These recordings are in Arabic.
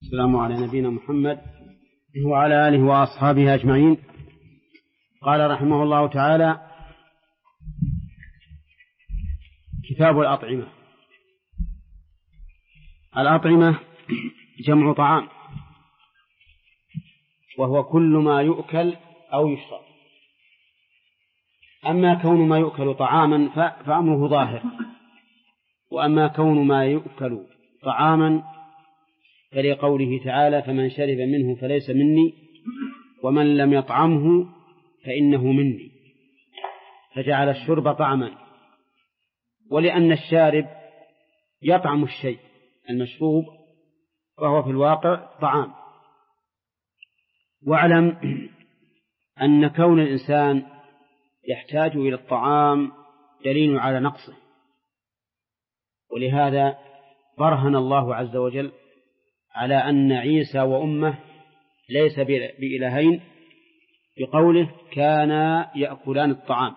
السلام على نبينا محمد وعلى آله وأصحابه أجمعين. قال رحمه الله تعالى: كتاب الأطعمة. الأطعمة جمع طعام، وهو كل ما يؤكل أو يشرب. أما كون ما يؤكل طعاما فأمره ظاهر، وأما كون ما يؤكل طعاما فلقوله تعالى: فمن شرب منه فليس مني ومن لم يطعمه فإنه مني، فجعل الشرب طعما. ولأن الشارب يطعم الشيء المشروب فهو في الواقع طعام. واعلم أن كون الإنسان يحتاج إلى الطعام دليل على نقصه، ولهذا برهن الله عز وجل على أن عيسى وأمه ليس بإلهين بقوله: كانا يأكلان الطعام.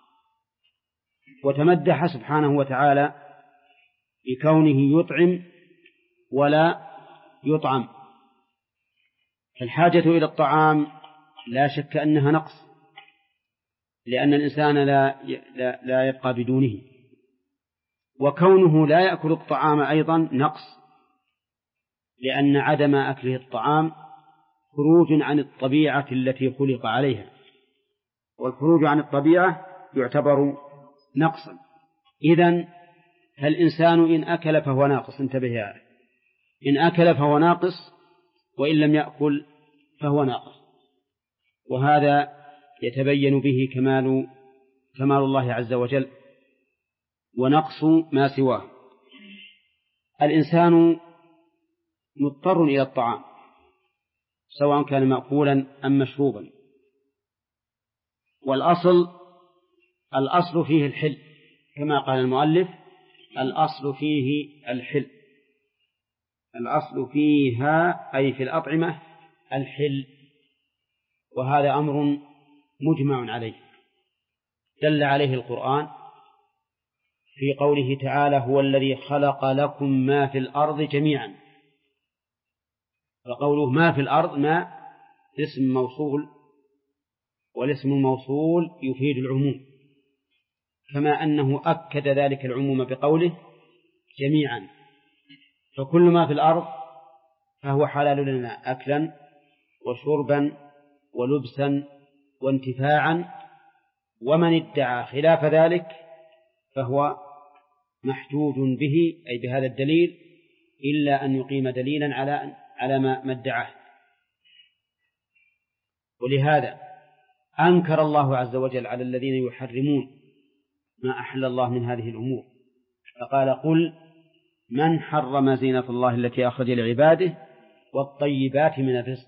وتمدح سبحانه وتعالى بكونه يطعم ولا يطعم. الحاجة إلى الطعام لا شك أنها نقص، لأن الإنسان لا يبقى بدونه، وكونه لا يأكل الطعام أيضا نقص، لأن عدم أكله الطعام خروج عن الطبيعة التي خلق عليها، والخروج عن الطبيعة يعتبر نقصا. إذن فالإنسان إن أكل فهو ناقص، انتبه يا أخي، إن أكل فهو ناقص، وإن لم يأكل فهو ناقص. وهذا يتبين به كمال الله عز وجل ونقص ما سواه. الإنسان مضطر إلى الطعام سواء كان مأكولا أم مشروبا، والأصل فيه الحل، كما قال المؤلف: الأصل فيه الحل. الأصل فيها أي في الأطعمة الحل، وهذا أمر مجمع عليه دل عليه القرآن في قوله تعالى: هو الذي خلق لكم ما في الأرض جميعا. وقوله ما في الأرض ما اسم موصول، والاسم الموصول يفيد العموم، كما أنه أكد ذلك العموم بقوله جميعا. فكل ما في الأرض فهو حلال لنا أكلا وشربا ولبسا وانتفاعا، ومن ادعى خلاف ذلك فهو محجوج به، أي بهذا الدليل، إلا أن يقيم دليلا على ما ادعاه. ولهذا أنكر الله عز وجل على الذين يحرمون ما أحل الله من هذه الأمور، فقال: قل من حرم زينة الله التي أخرج لعباده والطيبات من الرزق.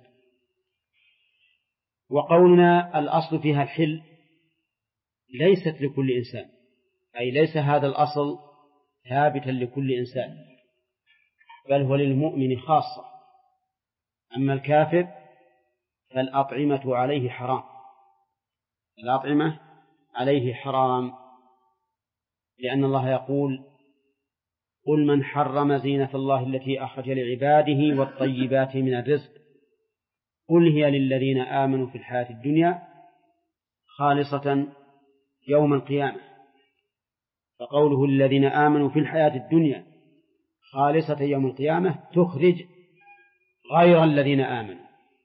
وقولنا الأصل فيها الحل ليست لكل إنسان، أي ليس هذا الأصل ثابتا لكل إنسان، بل هو للمؤمن خاصة. أما الكافر فالأطعمة عليه حرام، الأطعمة عليه حرام، لأن الله يقول: قل من حرم زينة الله التي أخرج لعباده والطيبات من الرزق قل هي للذين آمنوا في الحياة الدنيا خالصة يوم القيامة. فقوله الذين آمنوا في الحياة الدنيا خالصة يوم القيامة تخرج غير الذين آمنوا.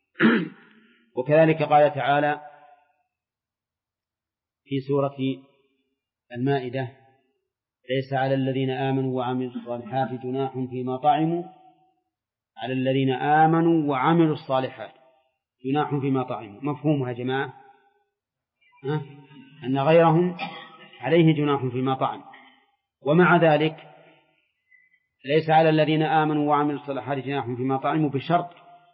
وكذلك قال تعالى في سورة المائدة: ليس على الذين آمنوا وعملوا الصالحات جناح فيما طعموا، على الذين آمنوا وعملوا الصالحات جناح فيما طعموا. مفهومها يا جماعة؟ أن غيرهم عليه جناح فيما طعموا. ومع ذلك ليس على الذين آمنوا وعملوا الصالحات جناح فيما طعموا، بشرط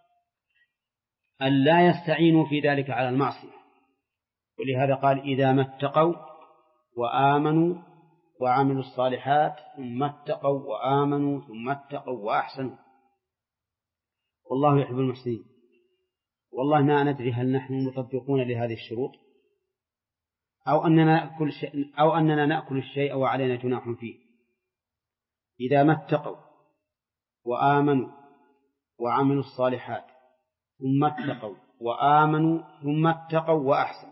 أن لا يستعينوا في ذلك على المعصية. ولهذا قال: إذا ما اتقوا وآمنوا وعملوا الصالحات ثم اتقوا وآمنوا ثم اتقوا وأحسنوا والله يحب المحسنين. والله ما ندري هل نحن مطبقون لهذه الشروط، أو أننا نأكل الشيء وعلينا جناح فيه. إذا ما اتقوا وآمنوا وعملوا الصالحات ثم اتقوا وآمنوا ثم اتقوا وأحسنوا.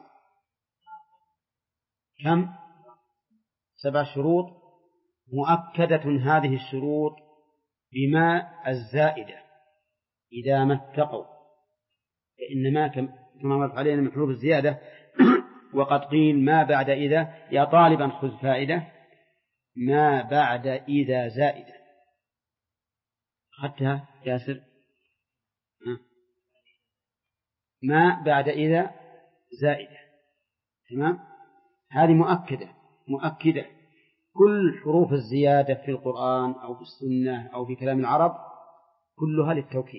كم؟ 7 شروط مؤكدة هذه الشروط بما الزائدة إذا ما اتقوا، فإنما كما مرت علينا من حروف الزيادة. وقد قيل ما بعد إذا، يا طالبا خذ فائدة، ما بعد إذا زائدة. أخذتها ياسر؟ ما بعد إذا زائدة، تمام؟ هذه مؤكدة. كل حروف الزيادة في القرآن أو في السنة أو في كلام العرب كلها للتوكيد.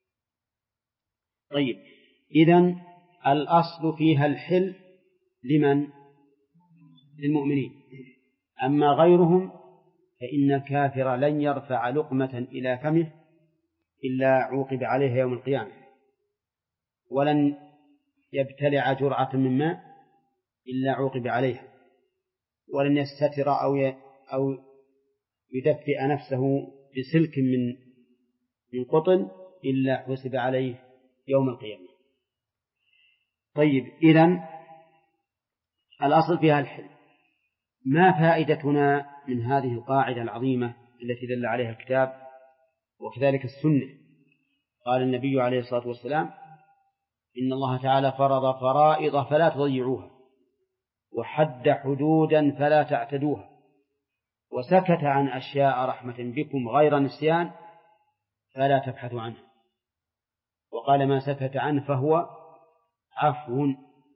طيب، إذن الأصل فيها الحل لمن؟ للمؤمنين. أما غيرهم فإن الكافر لن يرفع لقمة إلى فمه إلا عوقب عليها يوم القيامة، ولن يبتلع جرعة من ماء إلا عوقب عليها، ولن يستتر أو يدفئ نفسه بسلك من قطن إلا حسب عليه يوم القيامة. طيب، إذن الأصل فيها الحل. ما فائدتنا من هذه القاعدة العظيمة التي دل عليها الكتاب وكذلك السنة؟ قال النبي عليه الصلاة والسلام: إن الله تعالى فرض فرائض فلا تضيعوها، وحد حدودا فلا تعتدوها، وسكت عن أشياء رحمة بكم غير نسيان فلا تبحثوا عنها. وقال: ما سكت عنه فهو عفو.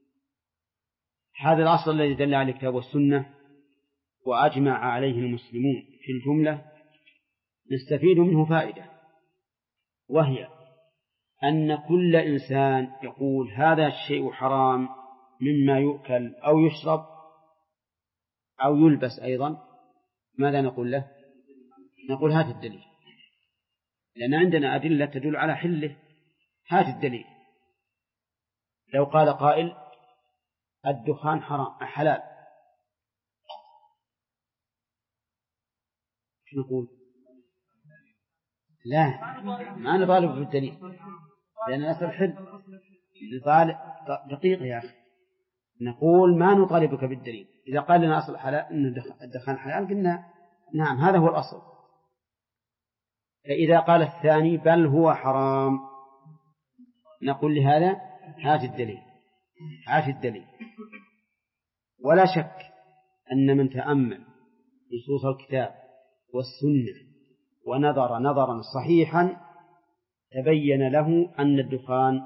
هذا الأصل الذي دل على الكتاب والسنة وأجمع عليه المسلمون في الجملة نستفيد منه فائدة، وهي أن كل إنسان يقول هذا الشيء حرام مما يؤكل أو يشرب أو يلبس أيضا، ماذا نقول له؟ نقول هات الدليل، لأن عندنا أدلة تدل على حله، هات الدليل. لو قال قائل الدخان حلال، شو نقول؟ لا، ما نطالب بالدليل، لأن الأصل حل. دقيقة يا أخي، نقول ما نطالبك بالدليل. إذا قال لنا أصل حلال إن الدخان حلال قلنا نعم هذا هو الأصل. فإذا قال الثاني بل هو حرام نقول لهذا هات الدليل. ولا شك أن من تأمل نصوص الكتاب والسنة ونظر نظرا صحيحا تبين له أن الدخان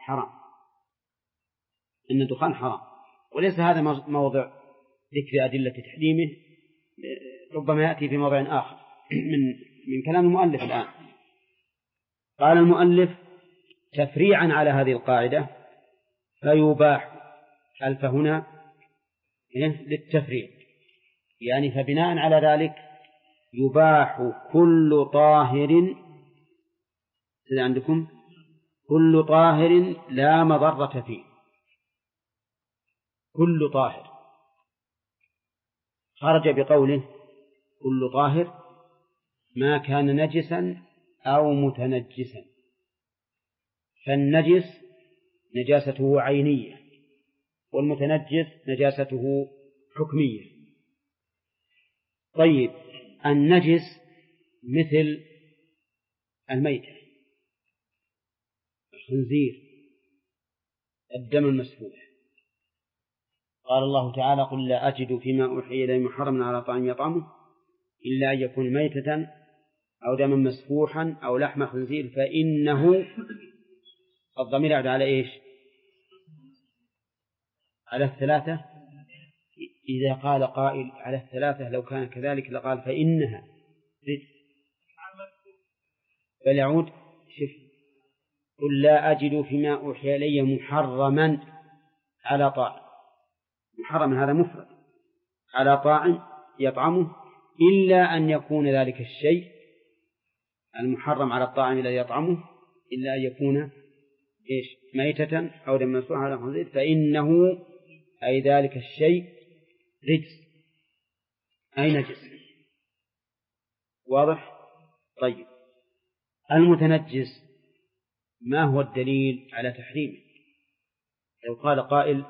حرام، وليس هذا موضع ذكر أدلة تحريمه، ربما يأتي في موضع آخر من كلام المؤلف. الآن قال المؤلف تفريعا على هذه القاعدة: فيباح، ألف هنا للتفريع، يعني فبناء على ذلك يباح كل طاهر، إذا عندكم كل طاهر لا مضرة فيه، كل طاهر خرج بقوله كل طاهر ما كان نجسا أو متنجسا، فالنجس نجاسته عينية والمتنجس نجاسته حكمية. طيب، النجس مثل الميتة، الخنزير، الدم المسفوح. قال الله تعالى: قل لا أجد فيما أوحي إلي محرما على طاعم يطعمه إلا أن يكون ميتة أو دما مسفوحا أو لحم خنزير فإنه، الضمير يعود على إيش؟ على الثلاثة. إذا قال قائل على الثلاثة لو كان كذلك لقال فإنها رجس، فليعود قل لا أجد فيما أوحي إلي محرما على طاعم، محرما هذا مفرد، على طاعم يطعمه إلا أن يكون ذلك الشيء المحرم على الطاعم الذي يطعمه إلا أن يكون إيش؟ ميتة أو دم مسفوح على خنزير فإنه، أي ذلك الشيء، رجس أي نجس. واضح؟ طيب، المتنجس ما هو الدليل على تحريمه؟ لو قال قائل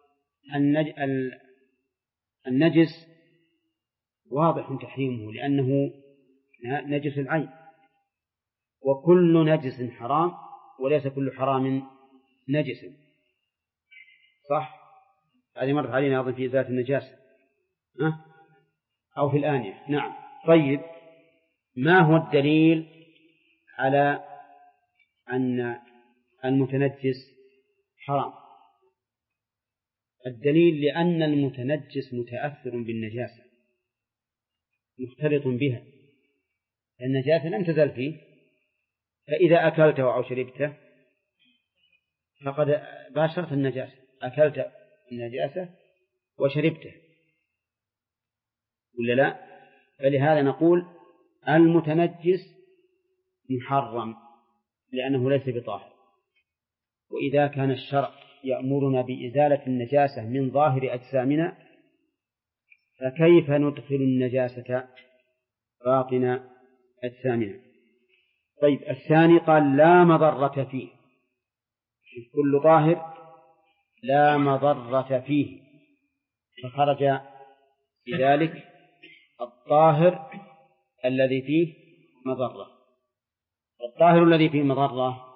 النجس واضح تحريمه لأنه نجس العين، وكل نجس حرام وليس كل حرام نجس، صح؟ هذه مرت علينا أظن في إزالة النجاسة أو في الآنية. نعم. طيب، ما هو الدليل على أن المتنجس حرام؟ الدليل لأن المتنجس متأثر بالنجاسة مختلط بها، النجاسة لم تزل فيه، فإذا أكلته أو شربته فقد باشرت النجاسة، أكلت النجاسة وشربته ولا لا؟ فلهذا نقول المتنجس محرم لأنه ليس بطاهر. وإذا كان الشرع يأمرنا بإزالة النجاسة من ظاهر أجسامنا فكيف ندخل النجاسة باطن أجسامنا؟ طيب، الثاني قال لا مضرة فيه، كل طاهر لا مضرة فيه، فخرج بذلك الطاهر الذي فيه مضرة. الطاهر الذي فيه مضرة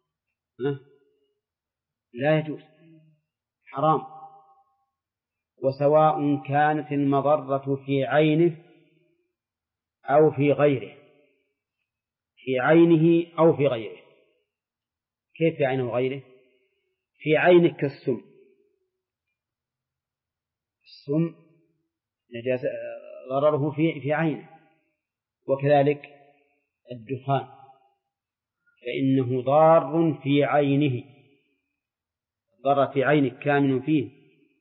لا يجوز، حرام، وسواء كانت المضرة في عينه أو في غيره، في عينه أو في غيره. كيف في عينه وغيره؟ في عينه كالسم، السم نجاسة ضرره في عينه، وكذلك الدخان فإنه ضار في عينه، ضر في عينه كامن فيه،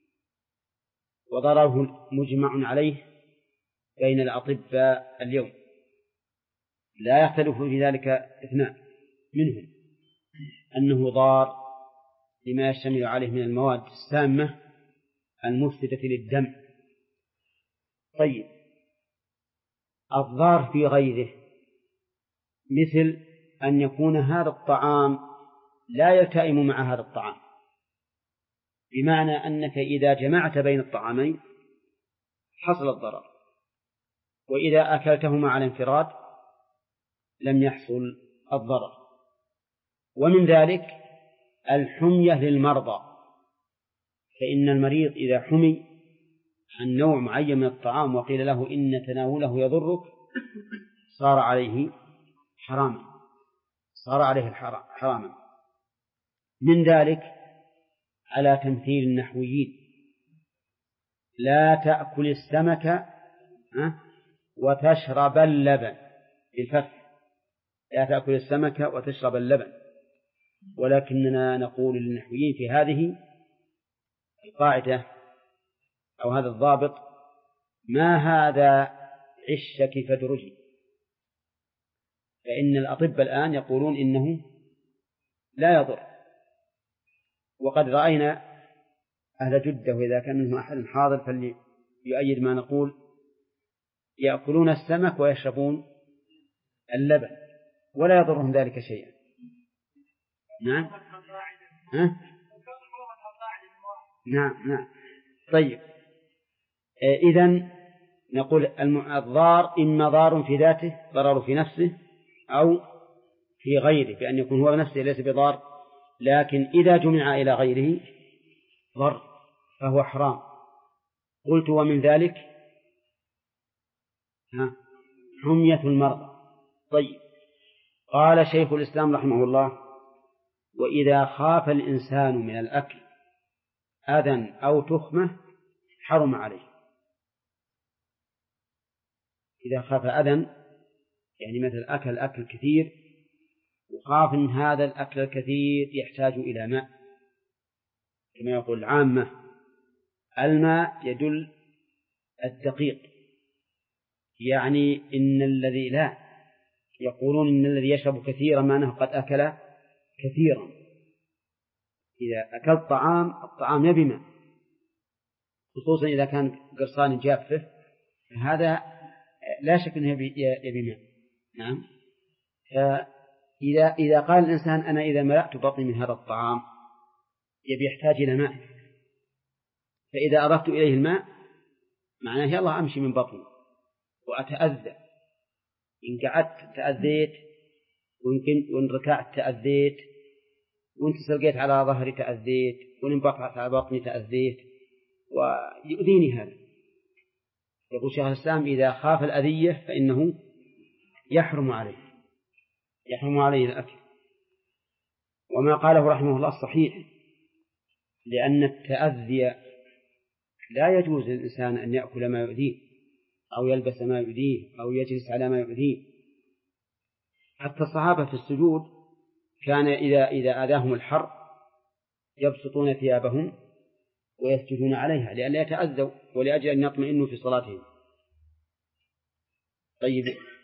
وضرره مجمع عليه بين الأطباء اليوم، لا يختلف في ذلك اثنان منهم، أنه ضار لما يشتمل عليه من المواد السامة المفسدة للدم. طيب، الضار في غيره مثل أن يكون هذا الطعام لا يلتئم مع هذا الطعام، بمعنى أنك إذا جمعت بين الطعامين حصل الضرر، وإذا أكلتهما على انفراد لم يحصل الضرر. ومن ذلك الحمية للمرضى، فإن المريض إذا حمي عن نوع معين من الطعام وقيل له إن تناوله يضرك صار عليه حراما، صار عليه حراما. من ذلك على تمثيل النحويين: لا تأكل السمك وتشرب اللبن، بالفتح، لا تأكل السمك وتشرب اللبن. ولكننا نقول للنحويين في هذه القاعدة أو هذا الضابط: ما هذا عشك فدرجي، فإن الأطباء الآن يقولون إنه لا يضر. وقد رأينا أهل جدة، وإذا كان منهم أحد حاضر فليؤيد ما نقول، يأكلون السمك ويشربون اللبن ولا يضرهم ذلك شيئا. نعم. نعم. طيب، إذن نقول الضار إما ضار في ذاته، ضرر في نفسه، أو في غيره بأن يكون هو نفسه ليس بضار، لكن إذا جمع إلى غيره ضر فهو حرام. قلت ومن ذلك حمية المرضى. طيب، قال شيخ الإسلام رحمه الله: وإذا خاف الإنسان من الأكل أذى أو تخمة حرم عليه. إذا خاف أذى يعني مثل أكل كثير وخاف من هذا الأكل الكثير يحتاج إلى ماء، كما يقول العامة الماء يدل الدقيق، يعني إن الذي لا يقولون إن الذي يشرب كثيرا معناه قد أكل كثيرا. إذا أكلت الطعام يبي ماء، خصوصا إذا كان قرصان جافه، هذا لا شك أنه يبي ماء. نعم. إذا قال الإنسان أنا إذا ملأت بطني من هذا الطعام يبي يحتاج إلى ماء، فإذا أردت إليه الماء معناه يلا أمشي من بطني وأتأذى، إن قعدت تأذيت، وإن ركعت تأذيت، وإن تسلقيت على ظهري تأذيت، وإن انبطحت على بطني تأذيت، ويؤذيني هذا. يقول شيخ الإسلام إذا خاف الأذية فإنه يحرم عليه الأكل. وما قاله رحمه الله صحيح، لأن التأذي لا يجوز للإنسان أن يأكل ما يؤذيه أو يلبس ما يؤذيه أو يجلس على ما يؤذيه. حتى الصحابة في السجود كان إذا آذاهم الحر يبسطون ثيابهم ويسجدون عليها لئلا يتأذوا ولأجل أن يطمئنوا في صلاتهم. طيب،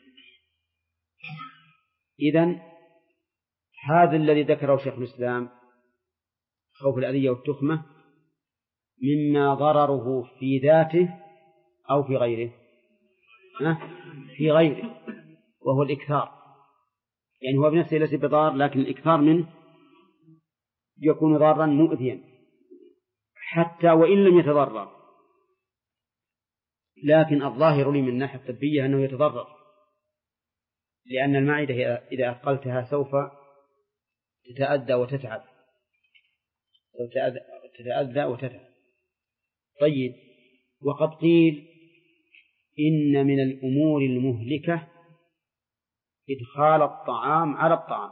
إذن هذا الذي ذكره شيخ الإسلام خوف الأذية والتخمة مما ضرره في ذاته أو في غيره، في غيره، وهو الإكثار. يعني هو بنفسه ليس بضار، لكن الإكثار منه يكون ضارا مؤذيا حتى وإن لم يتضرر. لكن الظاهر لي من الناحية الطبية أنه يتضرر، لأن المعدة إذا أثقلتها سوف تتأذى وتتعب، طيب، وقد قيل إن من الأمور المهلكة إدخال الطعام على الطعام.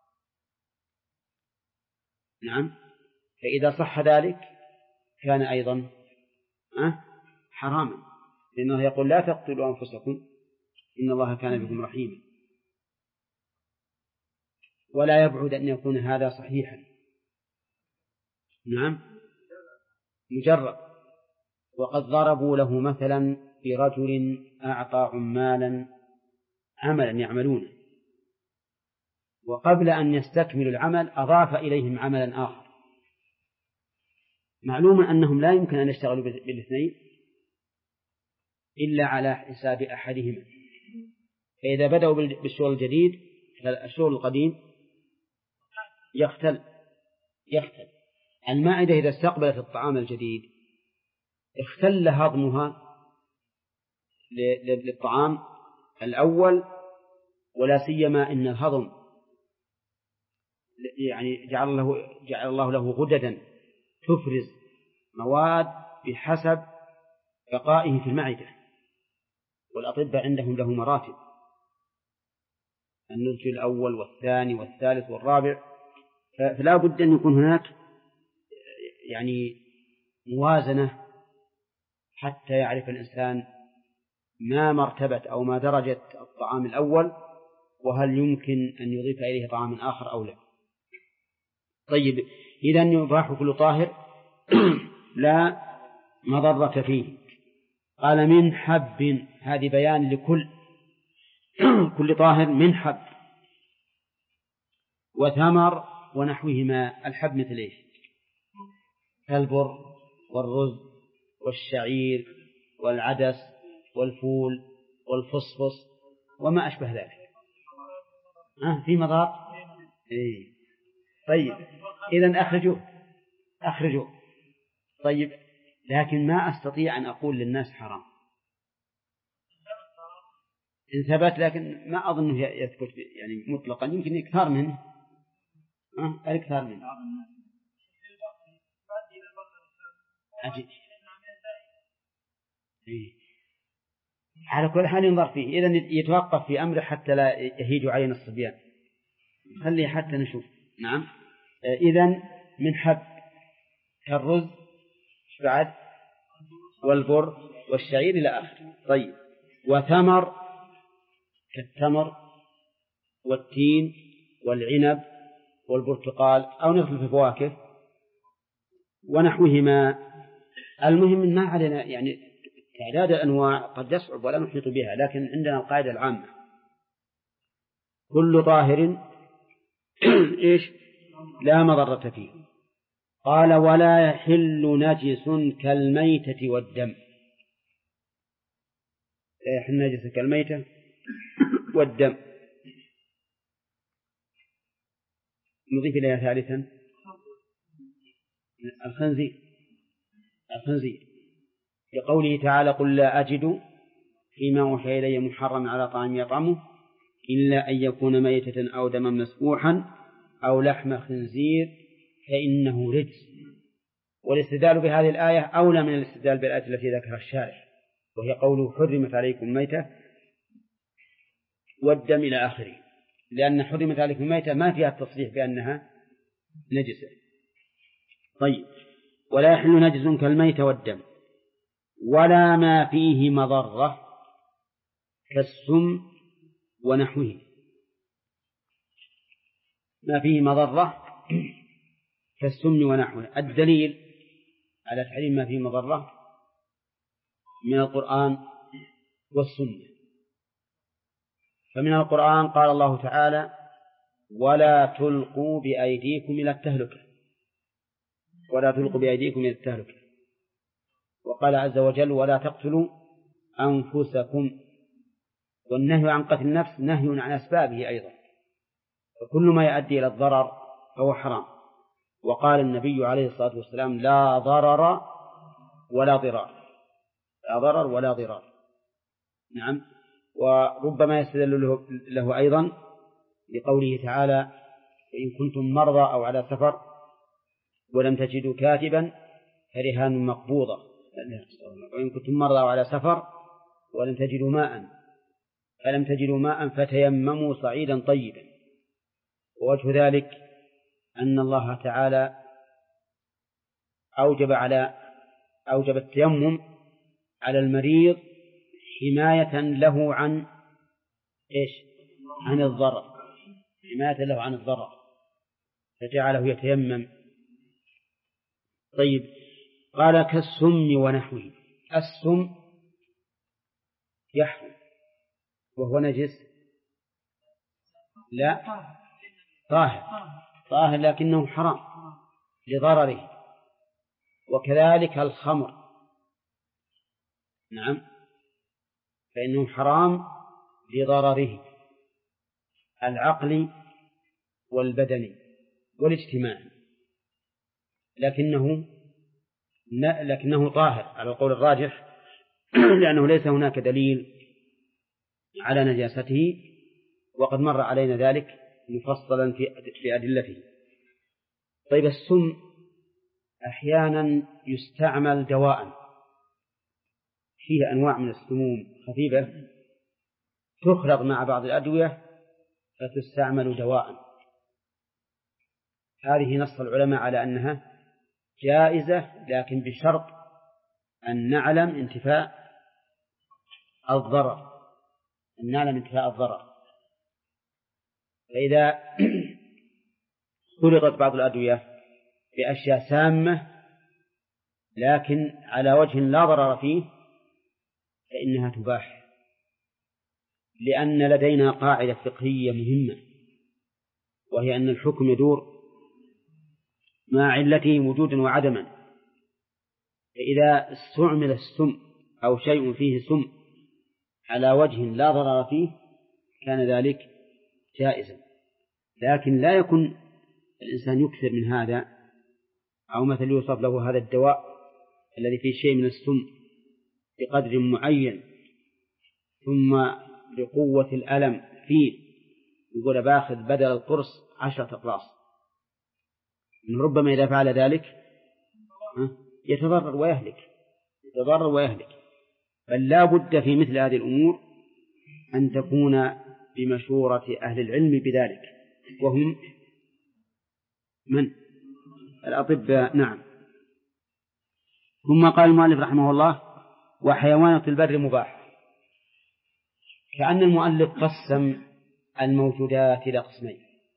نعم، فإذا صح ذلك كان أيضا حراما، لأنه يقول لا تقتلوا أنفسكم إن الله كان بكم رحيما. ولا يبعد أن يكون هذا صحيحا، نعم، مجرد. وقد ضربوا له مثلا برجل أعطى عملا يعملونه، وقبل أن يستكملوا العمل أضاف إليهم عملا آخر. معلوم أنهم لا يمكن أن يشتغلوا بالاثنين إلا على حساب أحدهما، فإذا بدأوا بالشغل الجديد الشغل القديم يختل. المعدة إذا استقبلت الطعام الجديد اختل هضمها للطعام الأول، ولا سيما إن الهضم يعني جعل الله له غددا تفرز مواد بحسب بقائه في المعدة، والأطباء عندهم له مراتب، النضج الأول والثاني والثالث والرابع، فلا بد أن يكون هناك يعني موازنة حتى يعرف الإنسان ما مرتبة أو ما درجة الطعام الأول، وهل يمكن أن يضيف إليه طعام آخر أو لا. طيب، إذن يباح كل طاهر لا مضرة فيه. قال من حب، هذه بيان لكل كل طاهر من حب وثمر ونحوهما. الحب مثل إيش؟ البر والرز والشعير والعدس والفول والفصفص وما أشبه ذلك. في مضار. طيب، إذن أخرجوه. طيب، لكن ما أستطيع أن أقول للناس حرام إن ثبت، لكن ما أظنه يثبت يعني مطلقا، يمكن يكثر منه. الإكثار منه عجيب. على كل حال ينظر فيه، إذن يتوقف في أمره حتى لا يهيج علينا الصبيان، خليه حتى نشوف. نعم، إذن من حب كالرز بعد والبر والشعير إلى آخره. طيب، وثمر كالتمر والتين والعنب والبرتقال أو نخل في الفواكه ونحوهما. المهم ما علينا يعني تعداد الأنواع قد يصعب ولا نحيط بها، لكن عندنا القاعدة العامة كل طاهر إيش لا مضرة فيه. قال ولا يحل نجس كالميتة والدم. لا يحل نجس كالميتة والدم. نضيف إليها ثالثا الخنزير لقوله تعالى قل لا أجد فيما أوحي إلي محرما على طعام يطعمه إلا أن يكون ميتة أو دما مسفوحا أو لحم خنزير فإنه رجس. والاستدلال بهذه الآية أولى من الاستدلال بالآية التي ذكرها الشارح وهي قوله حرمت عليكم ميتة والدم إلى آخره، لأن حرمت عليكم ميتة ما فيها التصريح بأنها نجسة. طيب ولا يحل نجس كالميتة والدم ولا ما فيه مضرة كالسم ونحوه. ما فيه مضرة كالسم ونحوه. الدليل على تحريم ما فيه مضرة من القرآن والسنة. فمن القرآن قال الله تعالى ولا تلقوا بأيديكم إلى التهلكة وقال عز وجل ولا تقتلوا أنفسكم. والنهي عن قتل النفس نهي عن أسبابه أيضا، فكل ما يؤدي إلى الضرر فهو حرام. وقال النبي عليه الصلاة والسلام لا ضرر ولا ضرار. نعم. وربما يستدل له أيضا لقوله تعالى وإن كنتم مرضى أو على سفر ولم تجدوا كاتبا فرهان مقبوضة. وإن كنتم مرضى أو على سفر ولم تجدوا ماء فتيمموا صعيدا طيبا. ووجه ذلك أن الله تعالى أوجب التيمم على المريض حماية له عن الضرر فجعله يتيمم. طيب قال كالسم ونحوه. السم يحرم وهو نجس؟ لا، طاهر لكنه حرام لضرره. وكذلك الخمر، نعم، فإنه حرام لضرره العقلي والبدني والاجتماعي، لكنه طاهر على القول الراجح لأنه ليس هناك دليل على نجاسته، وقد مر علينا ذلك مفصلا في أدلته. طيب السم أحيانا يستعمل دواء، فيه أنواع من السموم خفيفة تخلط مع بعض الأدوية فتستعمل دواء. هذه نص العلماء على أنها جائزة، لكن بشرط أن نعلم انتفاء الضرر. فإذا خلطت بعض الأدوية بأشياء سامة لكن على وجه لا ضرر فيه فإنها تباح، لأن لدينا قاعدة فقهية مهمة، وهي أن الحكم يدور مع علته وجودا وعدما. فإذا استعمل السم أو شيء فيه سم على وجه لا ضرر فيه كان ذلك جائزا، لكن لا يكون الإنسان يكثر من هذا، أو مثل يوصف له هذا الدواء الذي فيه شيء من السم بقدر معين ثم لقوة الألم فيه يقول باخذ بدل القرص 10 أقراص، ربما إذا فعل ذلك يتضرر ويهلك. بل لا بد في مثل هذه الأمور أن تكون بمشورة أهل العلم بذلك، وهم من الأطباء. نعم. ثم قال المؤلف رحمه الله وحيوانات البر مباح. كأن المؤلف قسم الموجودات إلى قسمين: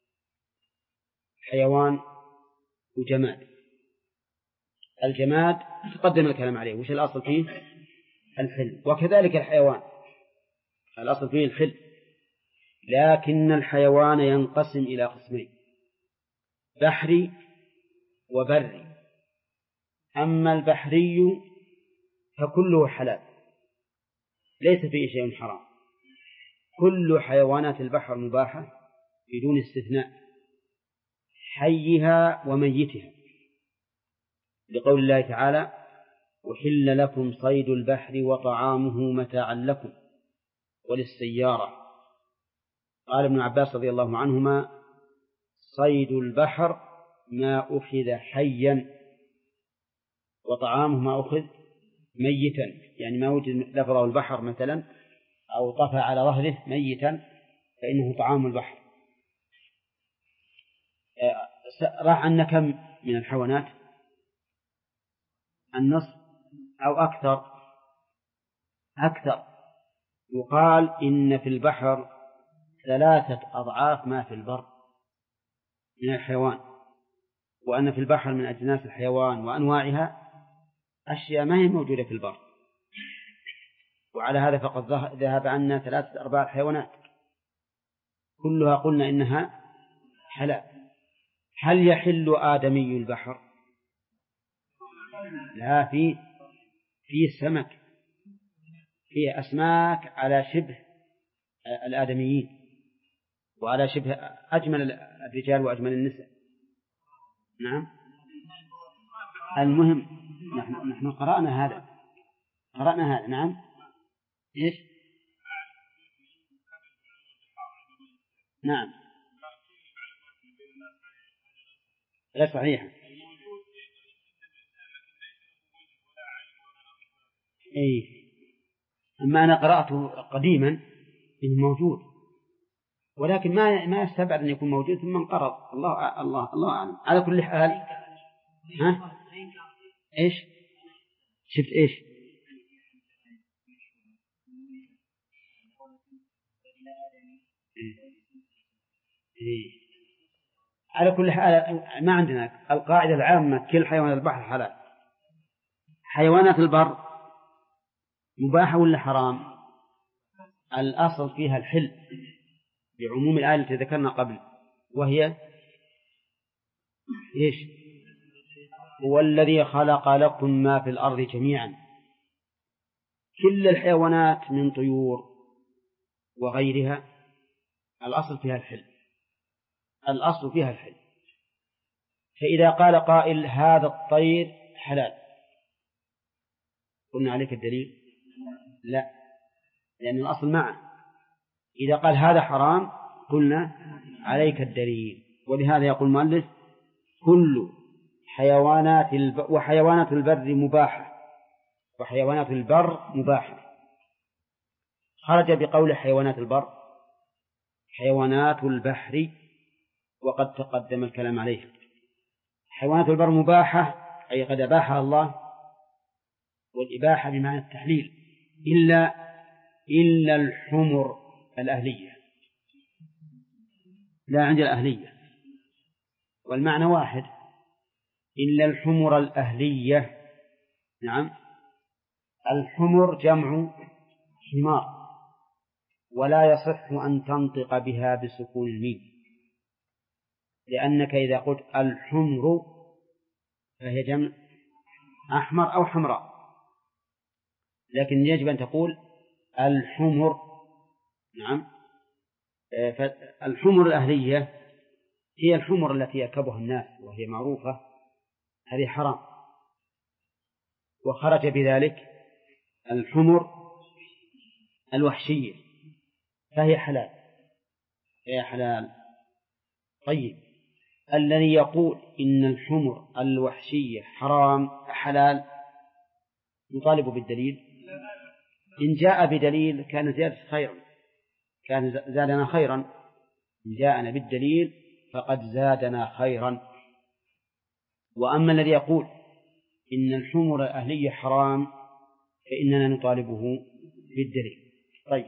حيوان وجماد. الجماد تقدم الكلام عليه، وش الأصل فيه؟ الحل. وكذلك الحيوان الأصل فيه الحل، لكن الحيوان ينقسم إلى قسمين: بحري وبري. أما البحري فكله حلال ليس فيه شيء حرام، كل حيوانات البحر مباحة بدون استثناء، حيها وميتها، لقول الله تعالى: أحل لكم صيد البحر وطعامه متاعا لكم وللسيارة. قال ابن عباس رضي الله عنهما: صيد البحر ما أخذ حيا، وطعامه ما أخذ ميتا، يعني ما وجد لفظه البحر مثلا أو طفى على ظهره ميتا فإنه طعام البحر. راح عنا كم من الحيوانات؟ النصف أو أكثر. يقال إن في البحر 3 أضعاف ما في البر من الحيوان، وأن في البحر من أجناس الحيوان وأنواعها أشياء ما هي موجودة في البر. وعلى هذا فقد ذهب عنا 3/4 الحيوانات كلها قلنا إنها حلال. هل يحل آدمي البحر؟ لا، في السمك، في أسماك على شبه الآدميين وعلى شبه أجمل الرجال وأجمل النساء. نعم، المهم نحن قرأنا هذا. نعم. إيش؟ نعم، غير صحيحة. إيه، أما أنا قرأته قديما إنه موجود، ولكن ما يستبعد أن يكون موجود ثم انقرض. الله أعلم. على كل حال، ها؟ إيش؟ شفت إيش؟ إيه. على كل حال ما عندنا القاعدة العامة: كل حيوانات البحر حلال. حيوانات البر مباحة ولا حرام؟ الأصل فيها الحل بعموم الآية التي ذكرنا قبل، وهي إيش؟ هو الذي خلق لكم ما في الأرض جميعا. كل الحيوانات من طيور وغيرها الأصل فيها الحل. فإذا قال قائل: هذا الطير حلال، قلنا عليك الدليل؟ لا، لأن الأصل معه. إذا قال هذا حرام قلنا عليك الدليل. ولهذا يقول المؤلف: كل وحيوانات البر مباحة. خرج بقول حيوانات البر حيوانات البحر، وقد تقدم الكلام عليها. حيوانات البر مباحة أي قد أباحها الله، والإباحة بمعنى التحليل، إلا الحمر الأهلية. لا، عند الأهلية والمعنى واحد، إلا الحمر الأهلية. نعم، الحمر جمع حمار، ولا يصح أن تنطق بها بسكون الميم، لأنك إذا قلت الحمر فهي جمع أحمر أو حمراء، لكن يجب أن تقول الحمر. نعم، فالحمر الأهلية هي الحمر التي يركبها الناس وهي معروفة، هذه حرام. وخرج بذلك الحمر الوحشية فهي حلال. طيب، الذي يقول إن الحمر الوحشية حلال نطالب بالدليل. إن جاء بدليل كان زادنا خيرا. إن جاءنا بالدليل فقد زادنا خيرا. وأما الذي يقول إن الحمر الأهلية حرام فإننا نطالبه بالدليل. طيب،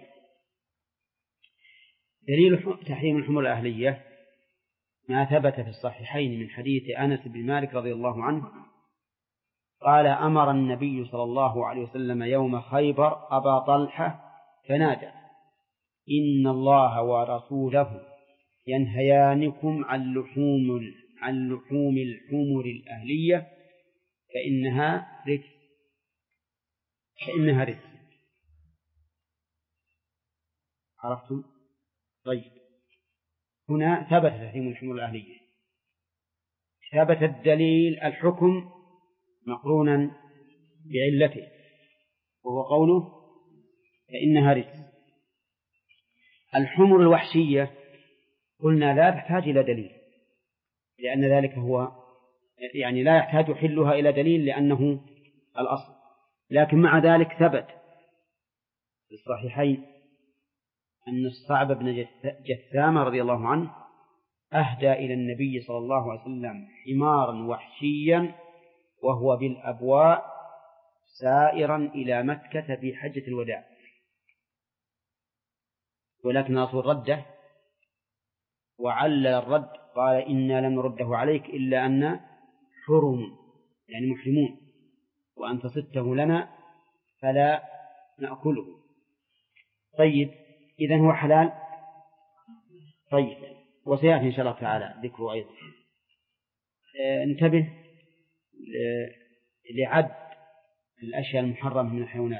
دليل تحريم الحمر الأهلية ما ثبت في الصحيحين من حديث أنس بن مالك رضي الله عنه قال: أمر النبي صلى الله عليه وسلم يوم خيبر أبا طلحة فنادى: إن الله ورسوله ينهيانكم عن لحوم الحمر الأهلية فإنها رجس. عرفتم؟ طيب، هنا ثبت تحريم الحمر الأهلية، ثبت الدليل الحكم مقرونا بعلته، وهو قوله فإنها رجس. الحمر الوحشية قلنا لا تحتاج إلى دليل، لأن ذلك هو يعني لا يحتاج حلها إلى دليل لأنه الأصل. لكن مع ذلك ثبت في الصحيحين أن الصعب بن جثامة رضي الله عنه أهدى إلى النبي صلى الله عليه وسلم حمارا وحشيا وهو بالأبواء سائرا إلى مكة في حجة الوداع، ولكن الرسول رده وعلل الرد، قال إنا لم نرده عليك إلا أن حرم يعني محرمون، وأنت صدته لنا فلا نأكله. طيب إذن هو حلال. طيب وسيأتي إن شاء الله تعالى ذكره أيضا. انتبه لعد الأشياء المحرمة من الحيوانات،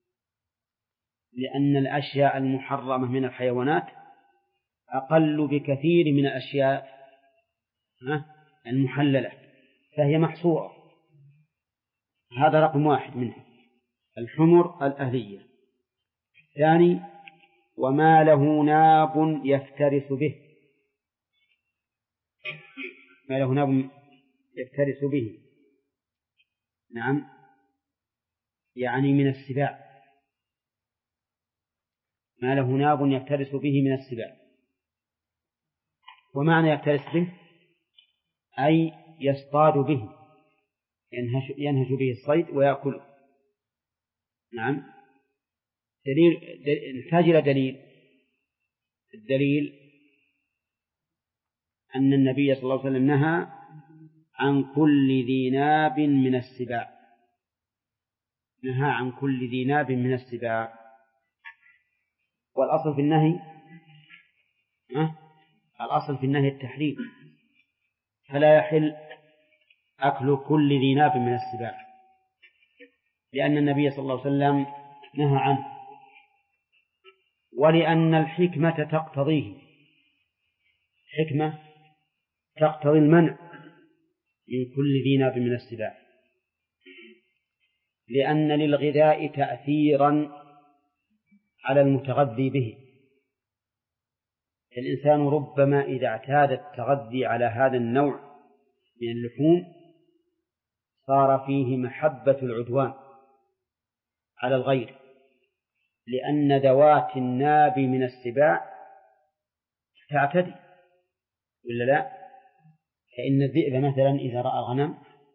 لأن الأشياء المحرمة من الحيوانات أقل بكثير من الأشياء المحللة، فهي محصورة. هذا رقم واحد منها الحمر الأهلية. ثاني وما له ناب يفترس به، ما له ناب يفترس به، نعم يعني من السباع، ما له ناب يفترس به من السباع. ومعنى يفترس به أي يصطاد به، ينهش به الصيد ويأكله. نعم نحتاج إلى دليل. الدليل أن النبي صلى الله عليه وسلم نهى عن كل ذي ناب من السباع، نهى عن كل ذي ناب من السباع. والأصل في النهي الأصل في النهي التحريم، فلا يحل أكل كل ذي ناب من السباع، لأن النبي صلى الله عليه وسلم نهى عنه، ولأن الحكمة تقتضيه، حكمة تقتضي المنع من كل ذي ناب من السباع، لأن للغذاء تأثيرا على المتغذي به. الإنسان ربما إذا اعتاد التغذي على هذا النوع من اللحوم صار فيه محبة العدوان على الغير، لأن ذوات الناب من السباع تعتدي ولا لا؟ فإن الذئب مثلا إذا رأى غنم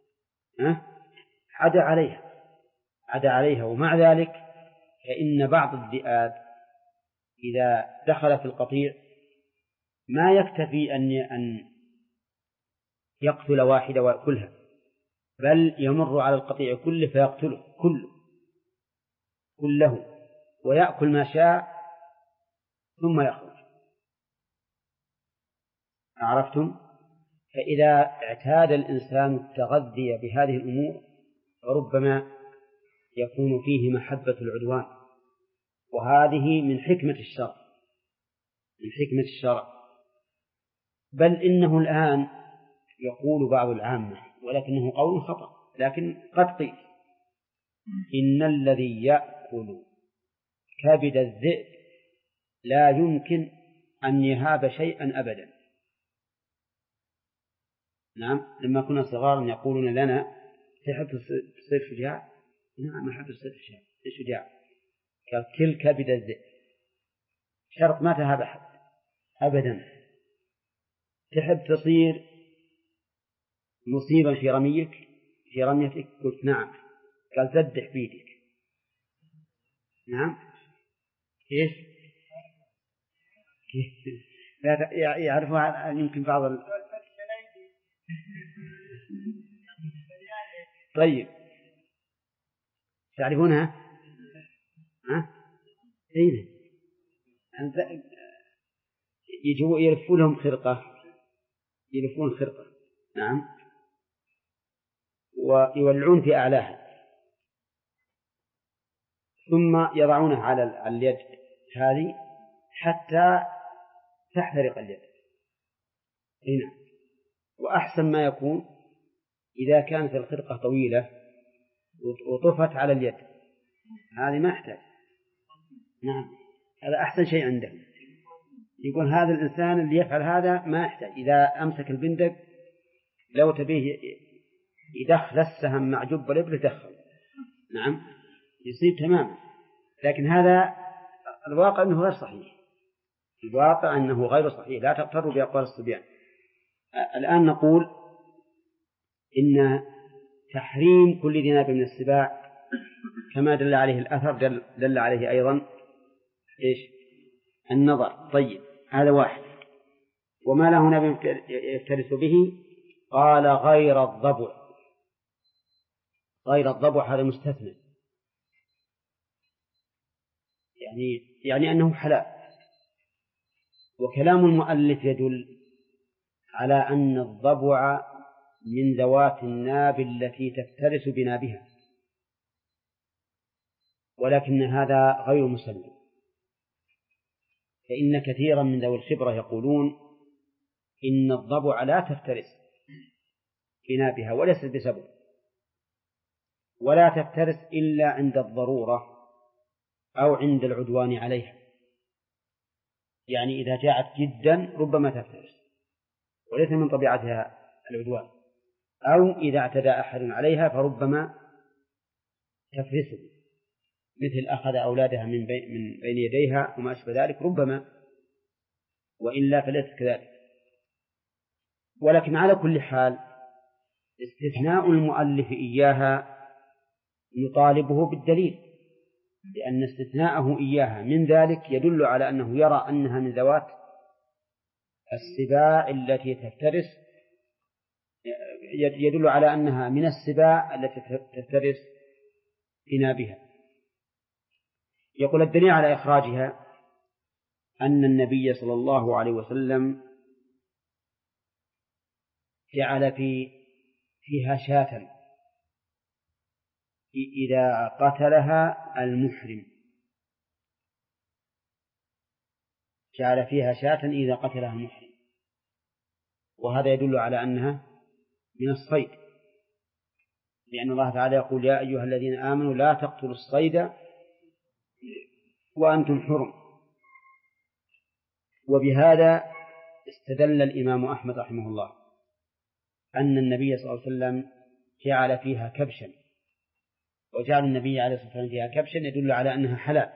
عدا عليها، ومع ذلك فإن بعض الذئاب إذا دخل في القطيع ما يكتفي أن يقتل واحدة ويأكلها، بل يمر على القطيع كله فيقتله كله ويأكل ما شاء ثم يخرج. عرفتم؟ فإذا اعتاد الإنسان التغذي بهذه الأمور ربما يكون فيه محبة العدوان، وهذه من حكمة الشرع، بل إنه الآن يقول بعض العامة ولكنه قول خطأ، لكن قد قيل إن الذي يأكل كبد الذئب لا يمكن أن يهاب شيئا أبدا. نعم لما كنا صغارا يقولون لنا تحب تصير شجاع؟ نعم أحب تصير شجاع. قال كل كبد الذئب، شرط ما تهاب أحد أبدا. تحب تصير مصيبا في رميتك؟ قلت نعم. قال زدح بيدك. نعم كيف لا يعرفها يمكن بعض طيب تعرفونها؟ أين يجوا يلفون لهم خرقة، يلفون خرقة نعم ويولعون في أعلاها ثم يضعونها على اليد هذه حتى تحترق اليد هنا، وأحسن ما يكون إذا كانت الخرقة طويلة وطفت على اليد، هذه ما أحتاج. نعم، هذا أحسن شيء عنده. يقول هذا الإنسان اللي يفعل هذا ما يحتاج، إذا أمسك البندق لو تبيه يدخل السهم مع جب الإبل دخل، نعم يصيب تماما. لكن هذا الواقع أنه غير صحيح، الواقع أنه غير صحيح، لا تغتروا بأقوال الصبيان. الآن نقول إن تحريم كل ذي ناب من السباع كما دل عليه الأثر دل عليه أيضا إيش؟ النظر. طيب، هذا واحد. وما له ناب يفترس به قال غير الضبع. غير الضبع هذا مستثنى، يعني أنه حلال. وكلام المؤلف يدل على أن الضبع من ذوات الناب التي تفترس بنابها، ولكن هذا غير مسلم، فإن كثيرا من ذوي الخبرة يقولون إن الضبع لا تفترس بنابها وليس بسبب، ولا تفترس إلا عند الضرورة أو عند العدوان عليها، يعني إذا جاءت جدا ربما تفترس وليس من طبيعتها العدوان، أو إذا اعتدى أحد عليها فربما تفرسه، مثل أخذ أولادها من بين يديها وما أشبه ذلك، ربما، وإلا فليس كذلك. ولكن على كل حال استثناء المؤلف إياها يطالبه بالدليل، لأن استثناءه إياها من ذلك يدل على أنه يرى أنها من ذوات السباع التي تفترس، يدل على أنها من السباع التي تفترس بنابها. يقول الدليل على إخراجها أن النبي صلى الله عليه وسلم جعل فيها شاة إذا قتلها المحرم، جعل فيها شاة إذا قتلها المحرم، وهذا يدل على أنها من الصيد، لأن الله تعالى يقول يا أيها الذين آمنوا لا تقتلوا الصيد وأنتم حرم. وبهذا استدل الإمام أحمد رحمه الله أن النبي صلى الله عليه وسلم جعل فيها كبشا، وجعل النبي عليه الصلاة والسلام فيها كبشا يدل على أنها حلال.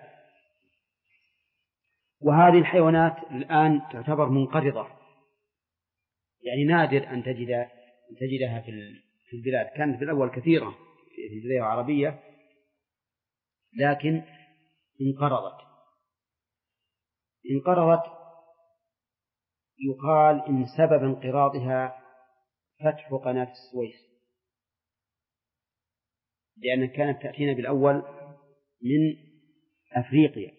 وهذه الحيوانات الآن تعتبر منقرضة، يعني نادر أن تجدها في البلاد. كانت في الأول كثيرة في الجزيرة العربية، لكن انقرضت. يقال إن سبب انقراضها فتح قناة السويس، لأن كانت تأتينا بالأول من أفريقيا،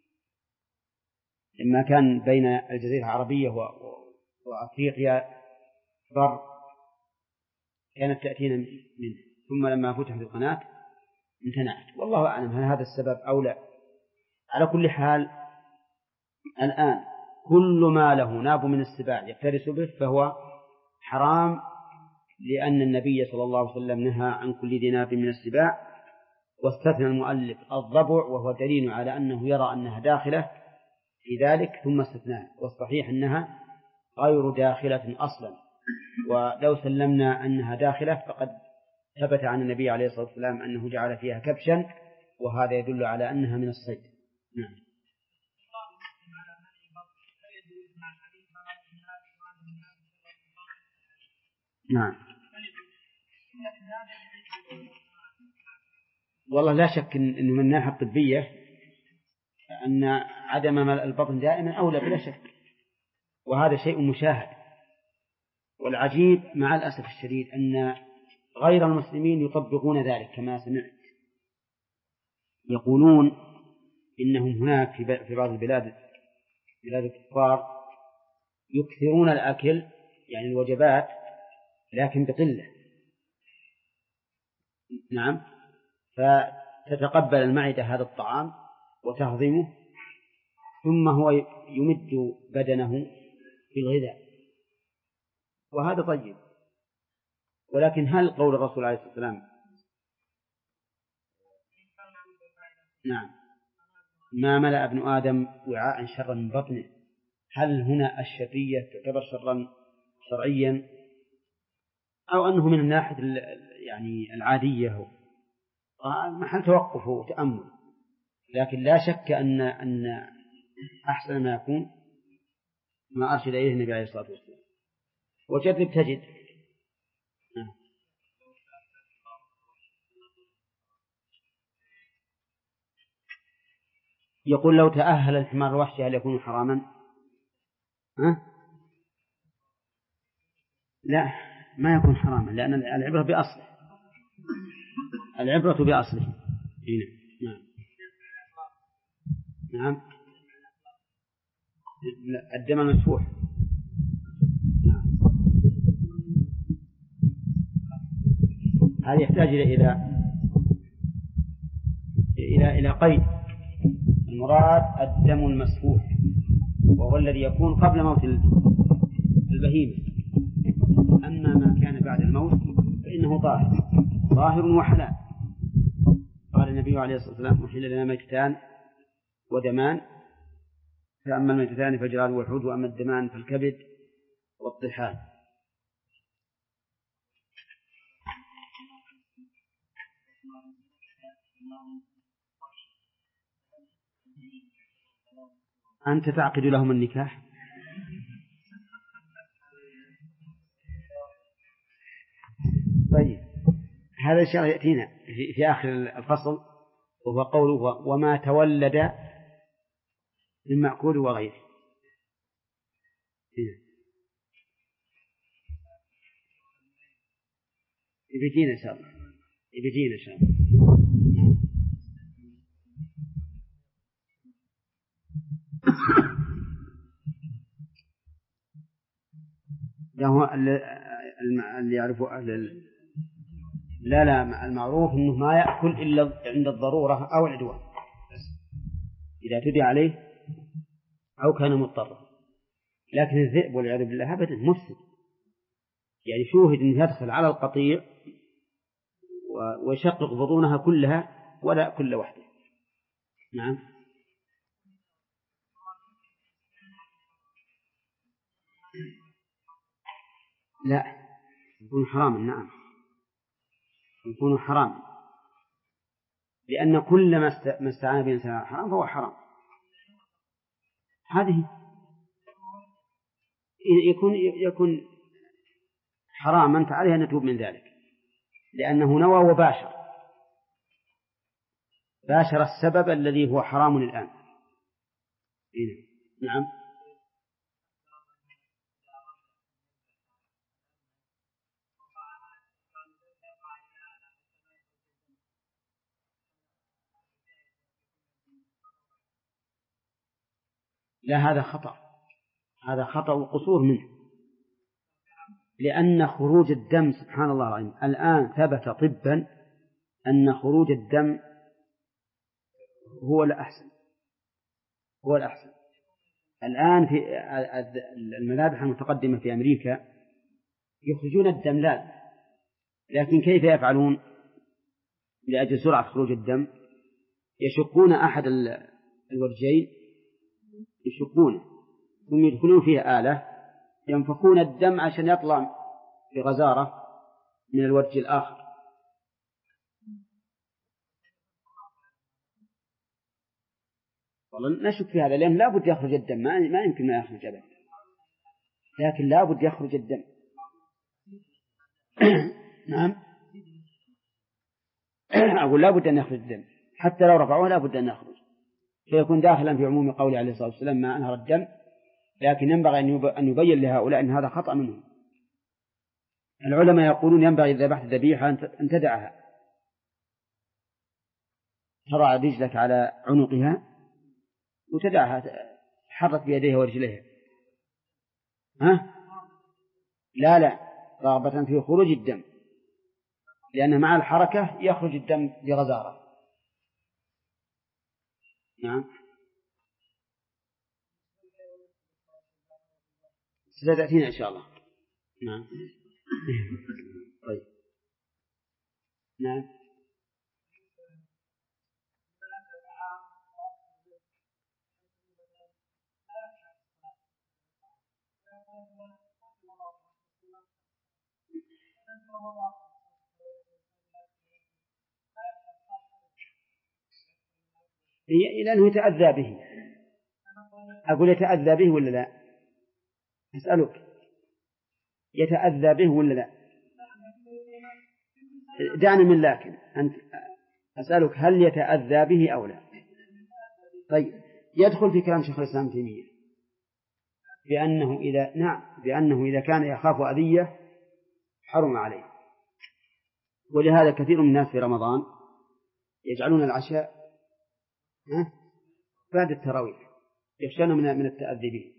لما كان بين الجزيرة العربية وأفريقيا بر كانت تأتينا منه، ثم لما فتحت القناة امتنعت. والله أعلم هل هذا السبب أو لا. على كل حال الآن كل ما له ناب من السباع يفترس به فهو حرام، لأن النبي صلى الله عليه وسلم نهى عن كل ذي ناب من السباع، واستثنى المؤلف الضبع، وهو دليل على أنه يرى أنها داخلة في ذلك ثم استثناها، والصحيح أنها غير داخلة أصلا. ولو سلمنا أنها داخلة فقد ثبت عن النبي عليه الصلاة والسلام أنه جعل فيها كبشا، وهذا يدل على أنها من الصيد. نعم. نعم. والله لا شك أنه من الناحية الطبية أن عدم ملء البطن دائما أولى بلا شك، وهذا شيء مشاهد. والعجيب مع الأسف الشديد أن غير المسلمين يطبقون ذلك، كما سمعت يقولون إنهم هناك في بعض بلاد الكفار يكثرون الأكل، يعني الوجبات، لكن بقلة. نعم. فتتقبل المعدة هذا الطعام وتهضمه، ثم هو يمد بدنه بالغذاء، وهذا طيب. ولكن هل قول الرسول عليه الصلاة والسلام نعم ما ملأ ابن آدم وعاء شرا من بطنه، هل هنا الشرية تعتبر شرا شرعيا أو أنه من الناحية يعني العادية؟ محل توقف وتأمل، لكن لا شك أن أحسن ما يكون ما أرشد إليه النبي عليه الصلاة والسلام. وجرب تجد يقول لو تأهل الحمار الوحشي هل يكون حراما؟ لا، ما يكون حراما، لأن العبرة بأصله، العبرة بأصله. نعم نعم الدم المسفوح هذا يحتاج إلى قيد. المراد الدم المسفوح وهو الذي يكون قبل موت البهيمة، أما ما كان بعد الموت فإنه طاهر وحلال. قال النبي عليه الصلاة والسلام أحل لنا ميتتان ودمان، فأما الميتتان فالجراد والحوت، وأما الدمان فالكبد والطحال. أنت تعقد لهم النكاح؟ طيب، هذا الشيء يأتينا في آخر الفصل، وهو قوله وما تولد من مأكول وغيره. يبيتينا إن شاء الله، يبيتينا إن شاء الله. اللي يعرفوا لا المعروف أنه ما يأكل إلا عند الضرورة أو العدوان، إذا تدعى عليه أو كان مضطرا. لكن الذئب والعياذ بالله أبدا مفسد، يعني شوهد أنه يدخل على القطيع ويشقق بطونها كلها ولا كل واحدة. نعم لا يكون حراما. نعم يكون حراما، لأن كل ما استعان به الإنسان حرام فهو حرام. هذه يكون حراما فعليه أن نتوب من ذلك، لأنه نوى وباشر السبب الذي هو حرام الآن. نعم لا، هذا خطأ وقصور منه، لأن خروج الدم سبحان الله العظيم الآن ثبت طبا أن خروج الدم هو الأحسن. الآن في المذابح المتقدمة في أمريكا يخرجون الدم لكن كيف يفعلون لأجل سرعة خروج الدم؟ يشقون أحد الورجين، يشقونه ثم يدخلون فيه آلة ينفخون الدم عشان يطلع بغزارة من الورج الآخر. والله نشك في هذا، لأن لا بد يخرج الدم، ما يمكن ما يخرج أبدا، لكن لا بد يخرج الدم. نعم أقول لا بد أن يخرج الدم، حتى لو رفعوه لا بد أن يخرج، فيكون داخلا في عموم قوله عليه الصلاة والسلام ما أنهر الدم. لكن ينبغي أن يبين لهؤلاء أن هذا خطأ منهم. العلماء يقولون ينبغي إذا ذبحت ذبيحة أن تدعها، تضع رجلك على عنقها وتدعها تحرك بيديها ورجليها. لا رغبة في خروج الدم، لأن مع الحركة يخرج الدم بغزارة. نعم ستأتينا إن شاء الله. نعم. طيب. نعم. لأنه يتأذى به. أقول يتأذى به ولا لا؟ أسألك يتأذى به ولا لا؟ دعني من لكن أنت أسألك هل يتأذى به أو لا؟ طيب يدخل في كلام شيخ الإسلام ابن تيمية بأنه إذا كان يخاف أذية حرم عليه. ولهذا كثير من الناس في رمضان يجعلون العشاء بعد التراويح يخشون من التأذي به.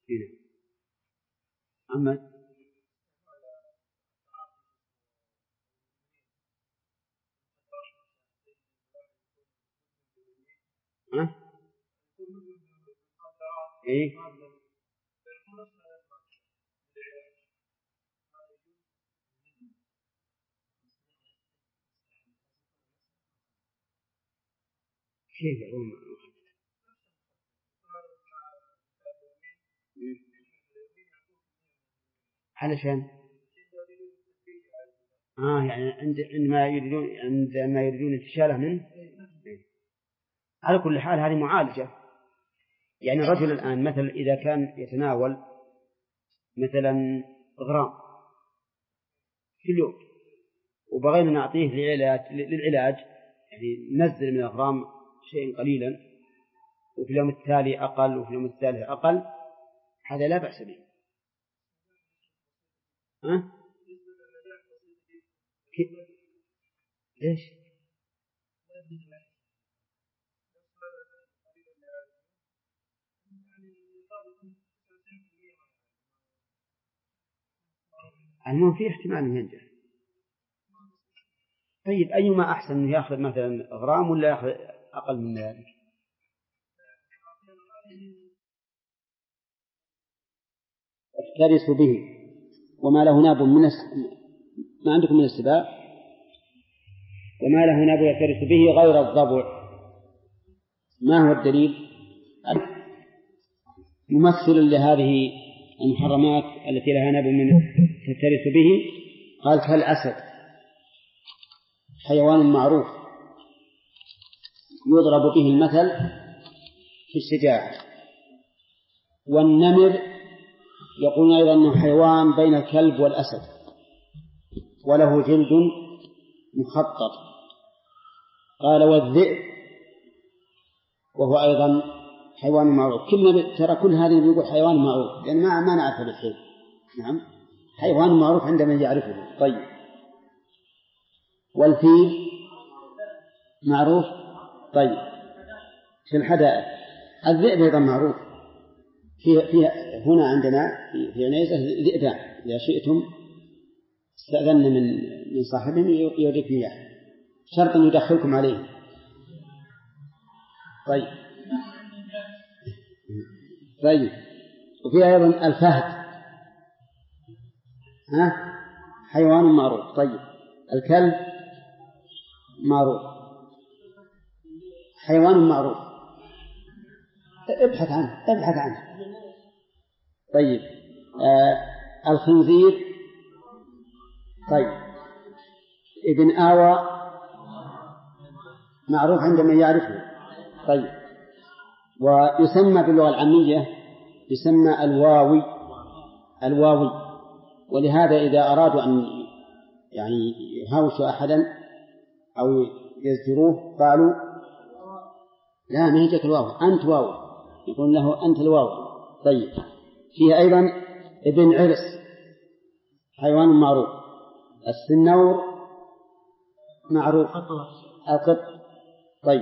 أما إيه؟ كيف يعلم؟ علشان يعني عندما يريدون انتشاله منه. على كل حال هذه معالجة. يعني الرجل الآن مثلا إذا كان يتناول مثلا غرام في اليوم وبغينا نعطيه للعلاج يعني ننزل من الغرام شيء قليلا وفي اليوم التالي أقل وفي اليوم الثالث أقل، هذا لا بأس به. ليش؟ المهم في احتمال أن ينجح. طيب أيما أحسن أن يأخذ مثلا غرام ولا يأخذ أقل من ذلك؟ افترس به وما له ناب ما عندكم من السباع وما له ناب يفترس به غير الضبع. ما هو الدليل؟ ممثل لهذه المحرمات التي لها ناب تفترس به قال كالأسد حيوان معروف يضرب به المثل في الشجاعة. والنمر يقولون أيضا أنه حيوان بين الكلب والأسد وله جلد مخطط. قال والذئب وهو أيضا حيوان معروف. ترى كل هذه يقول حيوان معروف لأن ما نعرفه بالحين. نعم حيوان معروف عندما يعرفه. طيب والفيل معروف. طيب في الحدائق الذئب أيضا معروف. في هنا عندنا في عنيزة ذئبان إذا شئتم استأذن من صاحبهم يوريكم إياه شرط أن يدخلكم عليه. طيب وفي أيضا الفهد حيوان معروف. طيب الكلب معروف حيوان معروف. ابحث عنه. طيب الخنزير. طيب ابن آوى معروف عندما يعرفه. طيب ويسمى باللغة العامية يسمى الواوي. ولهذا إذا أرادوا أن يعني يهاوشوا أحدا أو يزجروه قالوا لا ما هيك الواو أنت واو، يقول له أنت الواو. طيب فيه أيضا ابن عرس حيوان معروف. السنور معروف. القط. طيب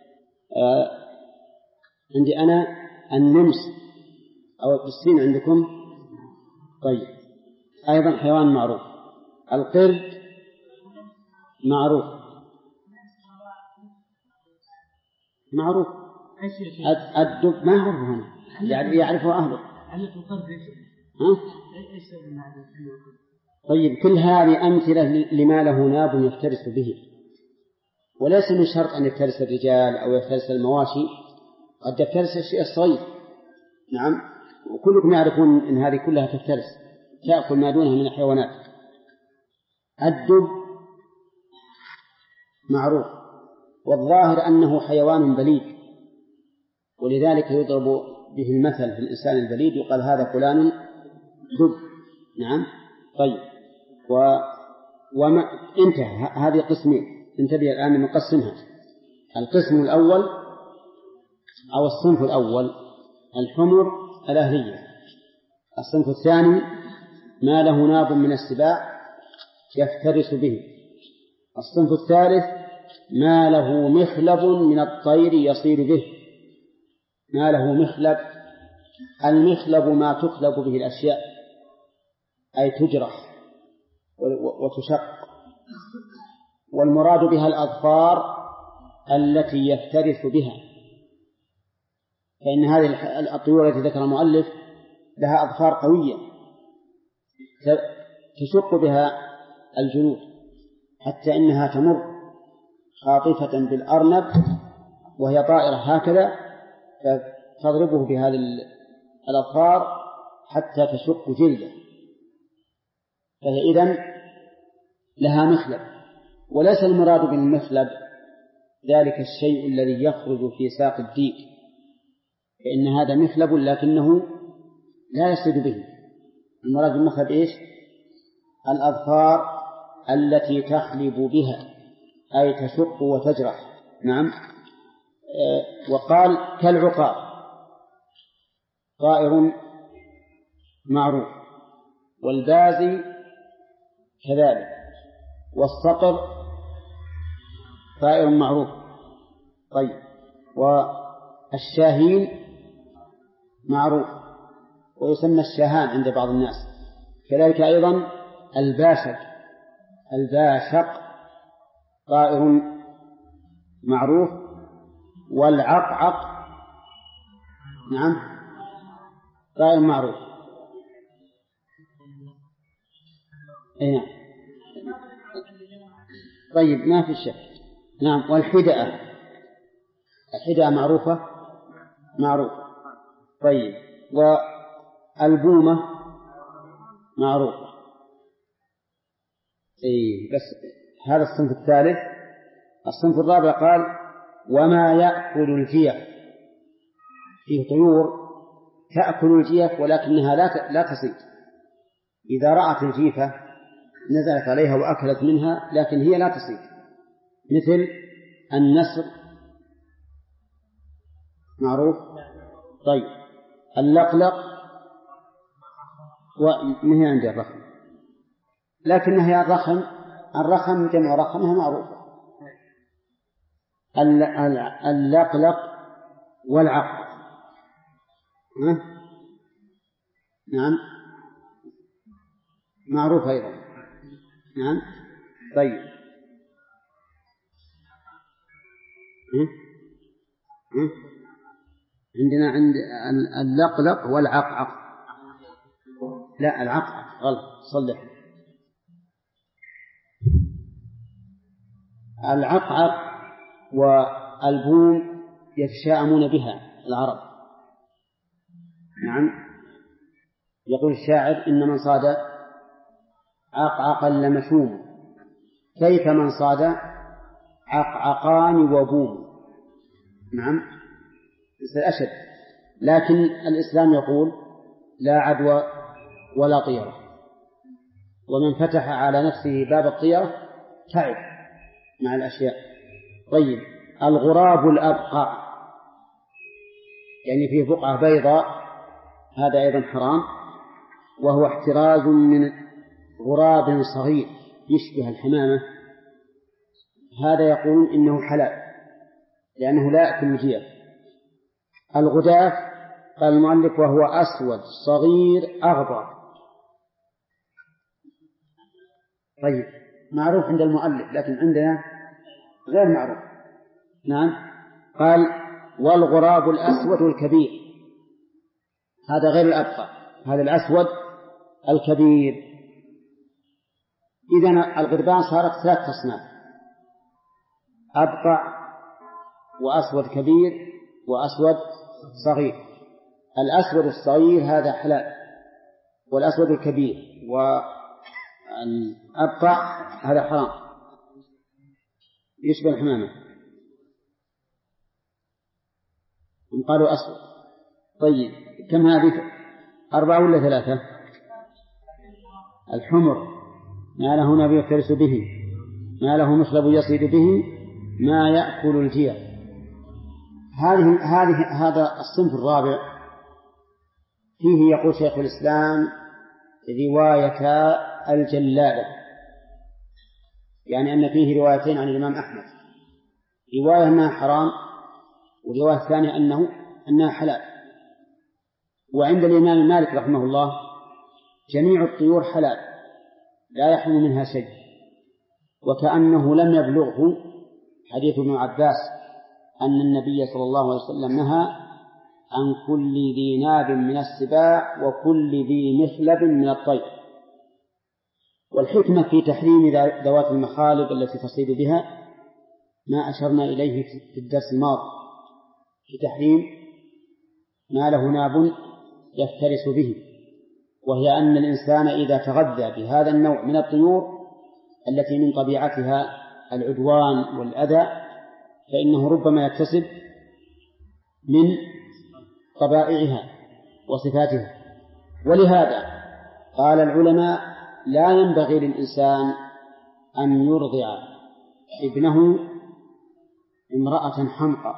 عندي أنا النمس أو القسين عندكم. طيب أيضا حيوان معروف. القرد معروف. الدب ما يعرفه هنا يعني يعرفه أهله. طيب كل هذه أمثلة لما له ناب يفترس به، وليس من شرط أن يفترس الرجال أو يفترس المواشي، قد يفترس الشيء الصغير. نعم، وكلكم يعرفون أن هذه كلها تفترس، تأكل ما دونها من الحيوانات. الدب معروف، والظاهر أنه حيوان بليد، ولذلك يضرب به المثل في الإنسان البليد، يقال هذا فلان دب. نعم. طيب وما انتهى هذه قسمين، انتبه الآن نقسمها. القسم الأول أو الصنف الأول الحمر الأهلية. الصنف الثاني ما له ناب من السباع يفترس به. الصنف الثالث ما له مخلب من الطير يصير به. ما له مخلب، المخلب ما تخلب به الأشياء، أي تجرح وتشق، والمراد بها الأظفار التي يفترس بها، فإن هذه الطيور التي ذكر المؤلف لها أظفار قوية تشق بها الجلود، حتى إنها تمر خاطفة بالأرنب وهي طائرة هكذا، فتضربه بهذه الأظفار حتى تشق جلده، فهي إذن لها مخلب. وليس المراد بالمخلب ذلك الشيء الذي يخرج في ساق الديك، فإن هذا مخلب لكنه لا يصيد به. المراد بالمخلب إيش؟ الأظفار التي تخلب بها، أي تشق وتجرح. نعم. وقال كالعقاب، طائر معروف، والبازي كذلك، والصقر طائر معروف. طيب، والشاهين معروف، ويسمى الشاهان عند بعض الناس. كذلك أيضا الباشق طائر معروف، والعقعق نعم طائر معروف. نعم. طيب ما في شك. نعم. والحدأة، الحدأة معروفة. طيب، والبومة معروفة. بس هذا الصنف الثالث. الصنف الرابع قال وما يأكل الجيف. فيه طيور تأكل الجيف ولكنها لا تصيد، إذا رأت الجيفة نزلت عليها وأكلت منها، لكن هي لا تصيد، مثل النسر معروف. طيب، اللقلق ومهي عند الرخم، لكنها هي الرخم جمع رخمها معروفة. اللقلق والعقرب نعم معروف أيضا. نعم. طيب، عندنا عند اللقلق والعقعق. لا، العقعق غلط، صلح. العقعق والبوم يتشاءمون بها العرب. نعم. يقول الشاعر إن من صاد عقعقا لمشوم، كيف من صاد عقعقان وبوم. نعم، أشد. لكن الإسلام يقول لا عدوى ولا طيرة، ومن فتح على نفسه باب الطيرة تعب مع الأشياء. طيب، الغراب الأبقع، يعني فيه بقعة بيضاء، هذا أيضا حرام، وهو احتراز من غراب صغير يشبه الحمامة، هذا يقولون إنه حلال لأنه لا يأكل الجيف. الغداف قال المؤلف وهو أسود صغير أغضر. طيب، معروف عند المؤلف لكن عندنا غير معروف. نعم. قال والغراب الأسود الكبير، هذا غير الأبقى، هذا الأسود الكبير. إذن الغربان صارت 3 أصناف: أبقع وأسود كبير وأسود صغير. الأسود الصغير هذا حلال، والأسود الكبير والأبقع هذا حرام، يشبه الحمامة. هم قالوا أسود. طيب كم هذه؟ 4 ولا 3؟ الحمر ما له نبي يفترس به، ما له مخلب يصيد به، ما يأكل الجيع. هذا الصنف الرابع فيه يقول شيخ الإسلام رواية الجلالة، يعني أن فيه روايتين عن الإمام أحمد: رواية أنها حرام، والرواية الثانية أنها حلال. وعند الإمام مالك رحمه الله جميع الطيور حلال لا يحرم منها شيء، وكأنه لم يبلغه حديث ابن عباس أن النبي صلى الله عليه وسلم نهى عن كل ذي ناب من السباع وكل ذي مخلب من الطير. والحكمة في تحريم ذوات المخالب التي تصيد بها ما أشرنا إليه في الدرس الماضي في تحريم ما له ناب يفترس به، وهي أن الإنسان إذا تغذى بهذا النوع من الطيور التي من طبيعتها العدوان والأذى فإنه ربما يكتسب من طبائعها وصفاتها. ولهذا قال العلماء لا ينبغي للإنسان أن يرضع ابنه امرأة حمقى،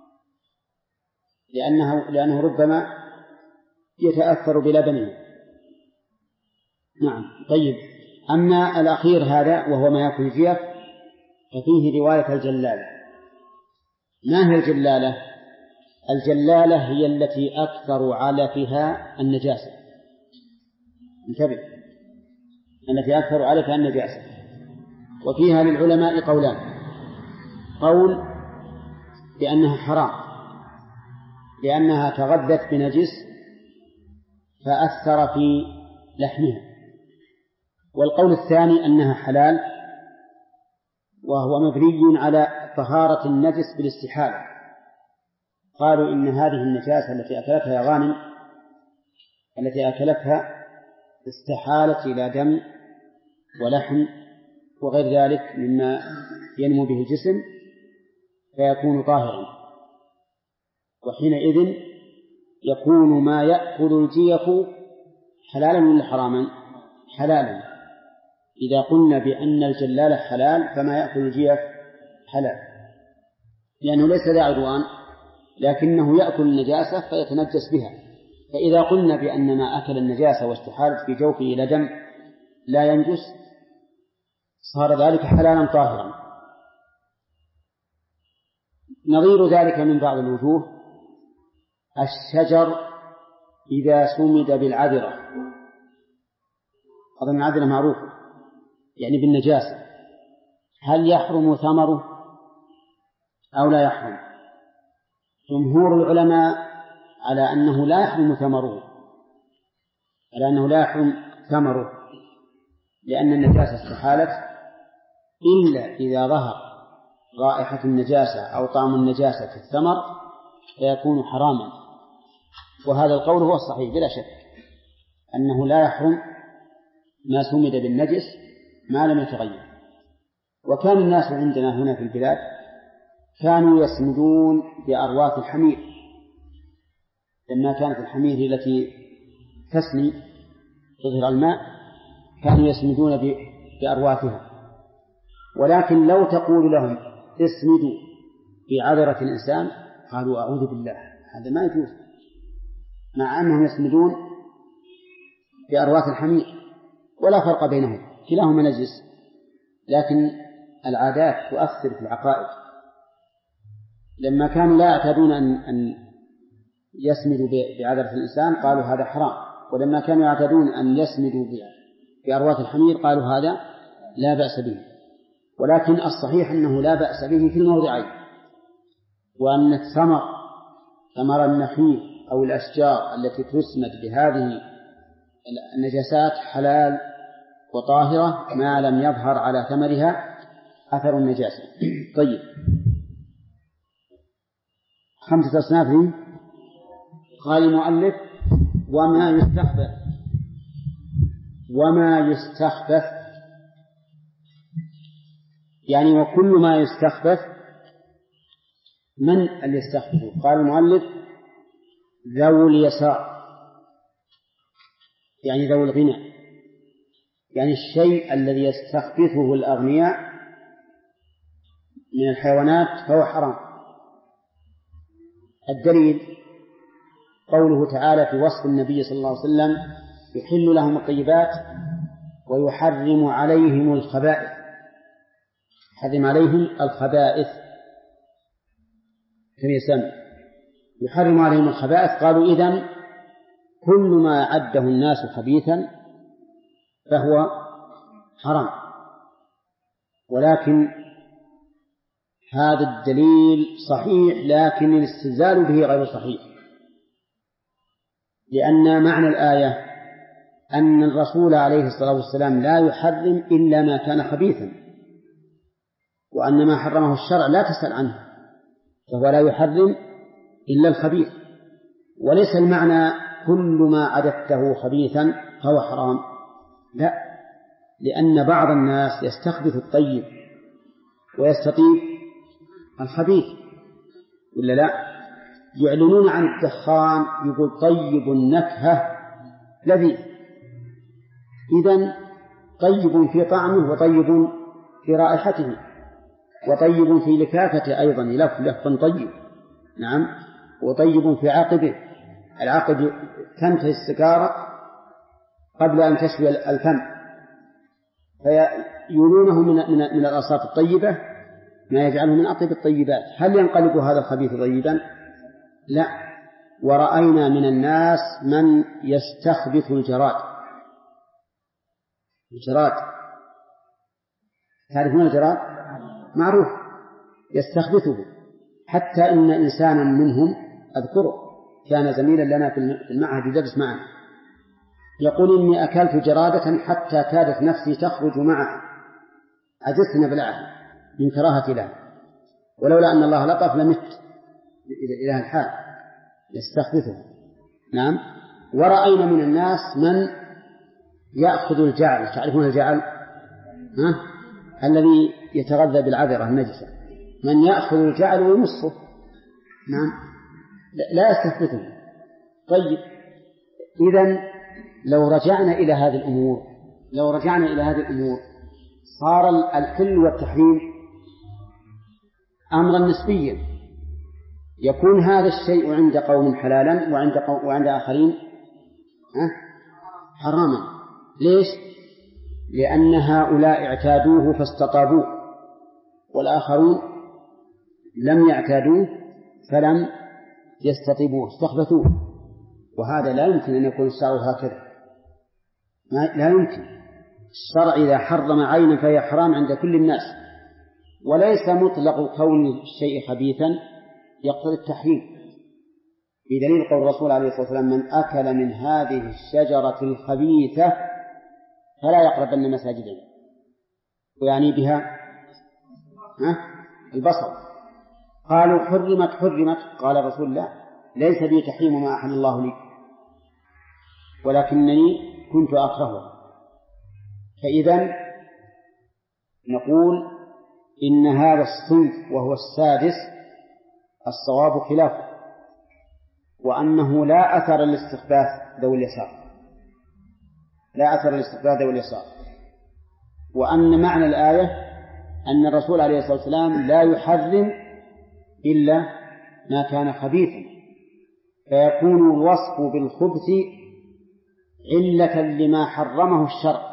لأنه ربما يتأثر بلبنه. نعم. طيب أما الأخير هذا وهو ما يأكل الجيف ففيه رواية الجلالة. ما هي الجلالة؟ الجلالة هي التي أكثر علفها النجاسة. انتبه، التي أكثر علفها النجاسة. وفيها للعلماء قولان: قول بأنها حرام لأنها تغذت بنجس فأثر في لحمها، والقول الثاني أنها حلال وهو مبني على طهارة النجس بالاستحالة. قالوا إن هذه النجاسة التي أكلتها يا غانم التي أكلتها استحالت إلى دم ولحم وغير ذلك مما ينمو به الجسم فيكون طاهرا، وحينئذ يكون ما يأكل الجيف حلالا ولا حراما؟ حلالا. إذا قلنا بأن الجلال حلال فما يأكل الجيف حلال، لأنه ليس ذا عدوان لكنه يأكل النجاسة فيتنجس بها. فإذا قلنا بأن ما أكل النجاسة واستحالت في جوفه إلى دم لا ينجس صار ذلك حلالا طاهرا. نظير ذلك من بعض الوجوه الشجر إذا سمد بالعذرة، أظن العذرة معروفة يعني بالنجاسة، هل يحرم ثمره أو لا يحرم؟ جمهور العلماء على أنه لا يحرم ثمره، لأن النجاسة استحالت إلا إذا ظهر رائحة النجاسة أو طعم النجاسة في الثمر فيكون حراما. وهذا القول هو الصحيح بلا شك، أنه لا يحرم ما سمد بالنجس ما لم يتغير. وكان الناس عندنا هنا في البلاد كانوا يسمدون بأرواث الحمير، لما كانت الحمير التي تسمي تظهر الماء كانوا يسمدون بأرواثها. ولكن لو تقول لهم اسمدوا بعذرة الإنسان قالوا أعوذ بالله، هذا ما يجوز، مع أنهم يسمدون بأرواث الحمير ولا فرق بينهم، كلاهما نجس، لكن العادات تؤثر في العقائد. لما كانوا لا يعتادون أن يسمدوا بعذرة الإنسان قالوا هذا حرام، ولما كانوا يعتادون أن يسمدوا بأرواث الحمير قالوا هذا لا بأس به. ولكن الصحيح أنه لا بأس به في الموضعين، وأن ثمر النخيل أو الأشجار التي تسمد بهذه النجاسات حلال وطاهرة ما لم يظهر على ثمرها أثر النجاسة. طيب، 5 أصناف. قال المؤلف: وما يستخبث يعني وكل ما يستخبث. من اللي يستخبث؟ قال المؤلف: ذو اليسار، يعني ذو الغنى، يعني الشيء الذي يستخبثه الأغنياء من الحيوانات فهو حرام. الدليل قوله تعالى في وصف النبي صلى الله عليه وسلم: يحل لهم الطيبات ويحرم عليهم الخبائث. يحرم عليهم الخبائث كم يسمى، يحرم عليهم الخبائث. قالوا: إذن كل ما عده الناس خبيثا فهو حرام. ولكن هذا الدليل صحيح، لكن الاستدلال به غير صحيح، لأن معنى الآية أن الرسول عليه الصلاة والسلام لا يحرم إلا ما كان خبيثا، وأن ما حرمه الشرع لا تسأل عنه، فهو لا يحرم إلا الخبيث. وليس المعنى كل ما عددته خبيثا فهو حرام، لا، لأن بعض الناس يستخبث الطيب ويستطيب الخبيث، ولا لا؟ يعلنون عن الدخان، يقول طيب النكهة لذيذ. إذن طيب في طعمه، وطيب في رائحته، وطيب في لكافته أيضا، لف طيب، نعم، وطيب في عقبه. العقب تنتهي السكارة قبل أن تشوي الفم، فيولونه من الأصوات الطيبة ما يجعله من أطيب الطيبات. هل ينقلب هذا الخبيث طيبا؟ لا. ورأينا من الناس من يستخبث الجراد. تعرفون الجراد؟ معروف، يستخبثه. حتى إن إنسانا منهم أذكره كان زميلا لنا في المعهد يدرس معنا، يقول: إني أكلت جرادة حتى كادت نفسي تخرج معها، عجزت أن أبلعها من كراهة لها، ولولا أن الله لطف لمت إلى الحال. يستخبثه. نعم. ورأينا من الناس من يأخذ الجعل. تعرفون الجعل؟ الذي يتغذى بالعذرة النجسة، من يأخذ الجعل ويمصه. نعم، لا يستخبثه. طيب، إذن لو رجعنا إلى هذه الأمور صار الحل والتحريم أمرا نسبيا. يكون هذا الشيء عند قوم حلالا وعند آخرين حراما. ليش؟ لأن هؤلاء اعتادوه فاستطابوه، والآخرون لم يعتادوه فلم يستطيبوه، استخبثوه. وهذا لا يمكن أن يكون الشرع هكذا، لا يمكن. الشرع إذا حرم عينا فهي حرام عند كل الناس، وليس مطلق كون الشيء خبيثا يقتضي التحريم، بدليل قول الرسول عليه الصلاة والسلام: من أكل من هذه الشجرة الخبيثة فلا يقربن مساجدنا، ويعني بها البصر. قالوا: حرمت. قال الرسول: لا، ليس بي تحريم ما أحل الله لي، ولكنني كنت أكرهه. فإذا نقول إن هذا الصنف وهو السادس الصواب خلافه، وأنه لا أثر للاستخباث ذوي اليسار، وأن معنى الآية أن الرسول عليه الصلاة والسلام لا يحرم إلا ما كان خبيثا، فيكون الوصف بالخبث علة لما حرمه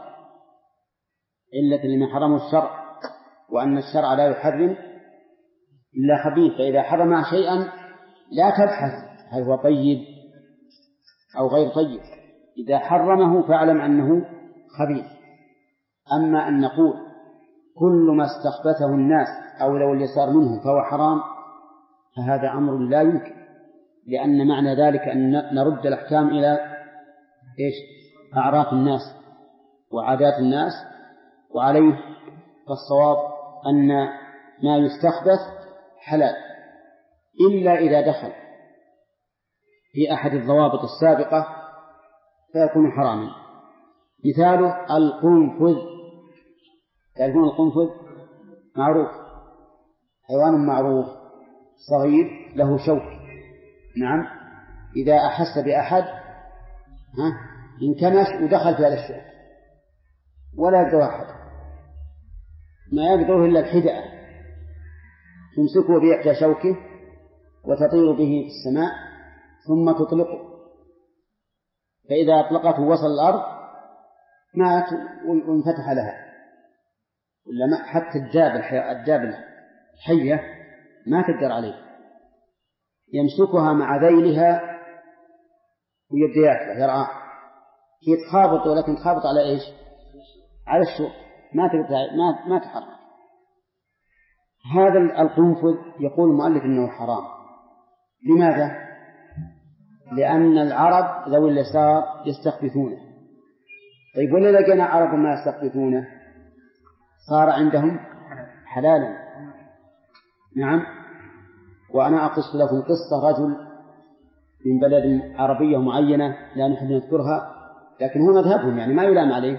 الشرع، وأن الشرع لا يحرم إلا خبيث. فإذا حرم شيئا لا تبحث هل هو طيب أو غير طيب، إذا حرمه فاعلم أنه خبيث. أما أن نقول كل ما استخبثه الناس أو ذوي اليسار منهم فهو حرام، فهذا أمر لا يمكن، لأن معنى ذلك أن نرد الأحكام أعراف الناس وعادات الناس، وعليه فالصواب أن ما يستخبث حلال إلا إذا دخل في أحد الضوابط السابقة فيكون حراما. مثاله القنفذ. تعرفون القنفذ؟ معروف، حيوان معروف صغير له شوك. نعم، إذا أحس بأحد انكمش ودخل في هذا الشوك ولا يقدر أحد، ما يقدره إلا الحدأة، تمسكه بإحدى شوكه وتطير به في السماء ثم تطلقه، فإذا أطلقته وصل الأرض مات وانفتح لها. حتى الدابة الحية ما تقدر عليه، يمسكها مع ذيلها ويبدأ يرعاه، هي تخابط ولكن تخابط على إيش؟ على الشوك، ما تحرك. هذا القنفذ يقول المؤلف إنه حرام. لماذا؟ لأن العرب ذوي اليسار يستخبثونه. طيب ولا لقينا عرب ما يستخبثونه صار عندهم حلالا. نعم. وأنا أقص لكم قصة رجل من بلد عربية معينة لا نحب نذكرها، لكن هو مذهبهم يعني ما يلام عليه.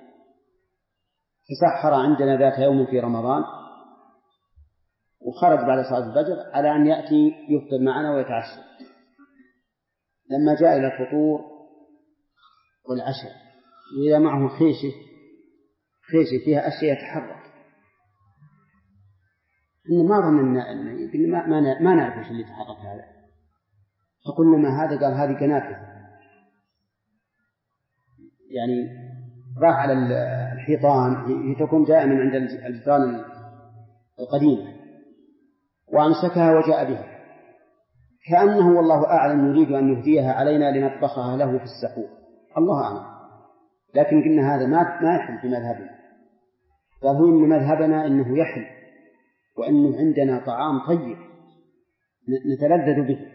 تسحر عندنا ذات يوم في رمضان وخرج بعد صلاة الفجر على أن يأتي يفطر معنا ويتعشى. لما جاء إلى الفطور والعشاء وإذا معه خيشة فيها أشياء يتحرك، إن ما ظننا ما نعرف إيش اللي يتحرك هذا، فقلنا ما هذا؟ قال هذه كنافة، يعني راح على الحيطان، هي تكون دائما عند الجدران القديمة، وأمسكها وجاء بها كأنه والله أعلم يريد أن يهديها علينا لنطبخها له في السحور، الله أعلم. لكن قلنا هذا ما يحل في مذهبنا، فهو إن مذهبنا إنه يحل، وأنه عندنا طعام طيب نتلذذ به.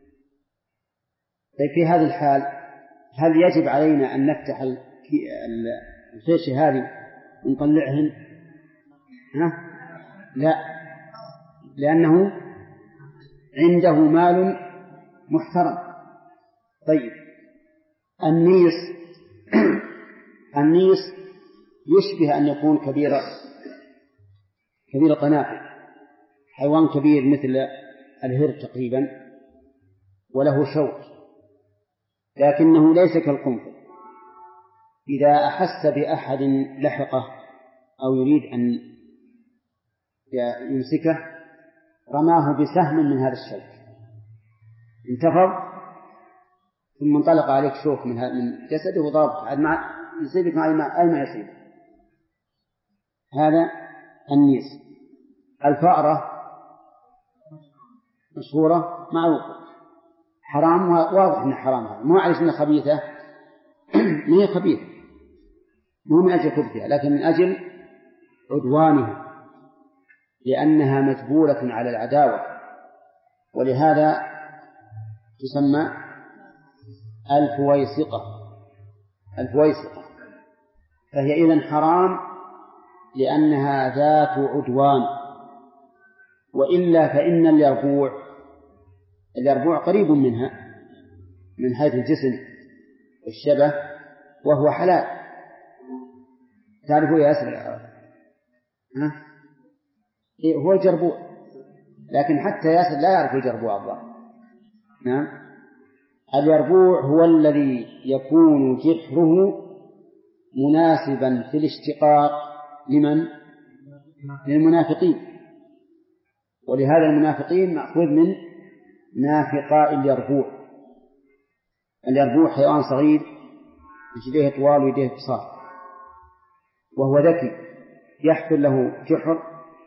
طيب في هذه الحال هل يجب علينا أن نفتح الفيشة هذه ونطلعهن؟ لا، لأنه عنده مال محترم. طيب النيس يشبه أن يكون كبير قنافة، حيوان كبير مثل الهر تقريبا وله شوك، لكنه ليس كالقنفذ. إذا أحس بأحد لحقه أو يريد أن يمسكه رماه بسهم من هذا الشوك، انتفض ثم انطلق عليك شوك من جسده وضربت يصيبك أي ما يصيب. هذا النيس. الفأرة مشهورة معروفة، حرام، واضح أنها حرام، مو على أنها خبيثة، ما هي خبيثة، مو من أجل خبثها، لكن من أجل عدوانها، لأنها مجبولة على العداوة، ولهذا تسمى الفويسقة. فهي إذن حرام لأنها ذات عدوان. وإلا فإن اليربوع قريب منها من حيث الجسم والشبه وهو حلال. تعرفوا يا أسر هو الجربوع، لكن حتى ياسر لا يعرف الجربوع الله. نعم. اليربوع هو الذي يكون جحره مناسبا في الاشتقاق للمنافقين، ولهذا المنافقين مأخوذ من نافقاء اليربوع. اليربوع حيوان صغير رجليه طوال ويديه قصار، وهو ذكي، يحفر له جحر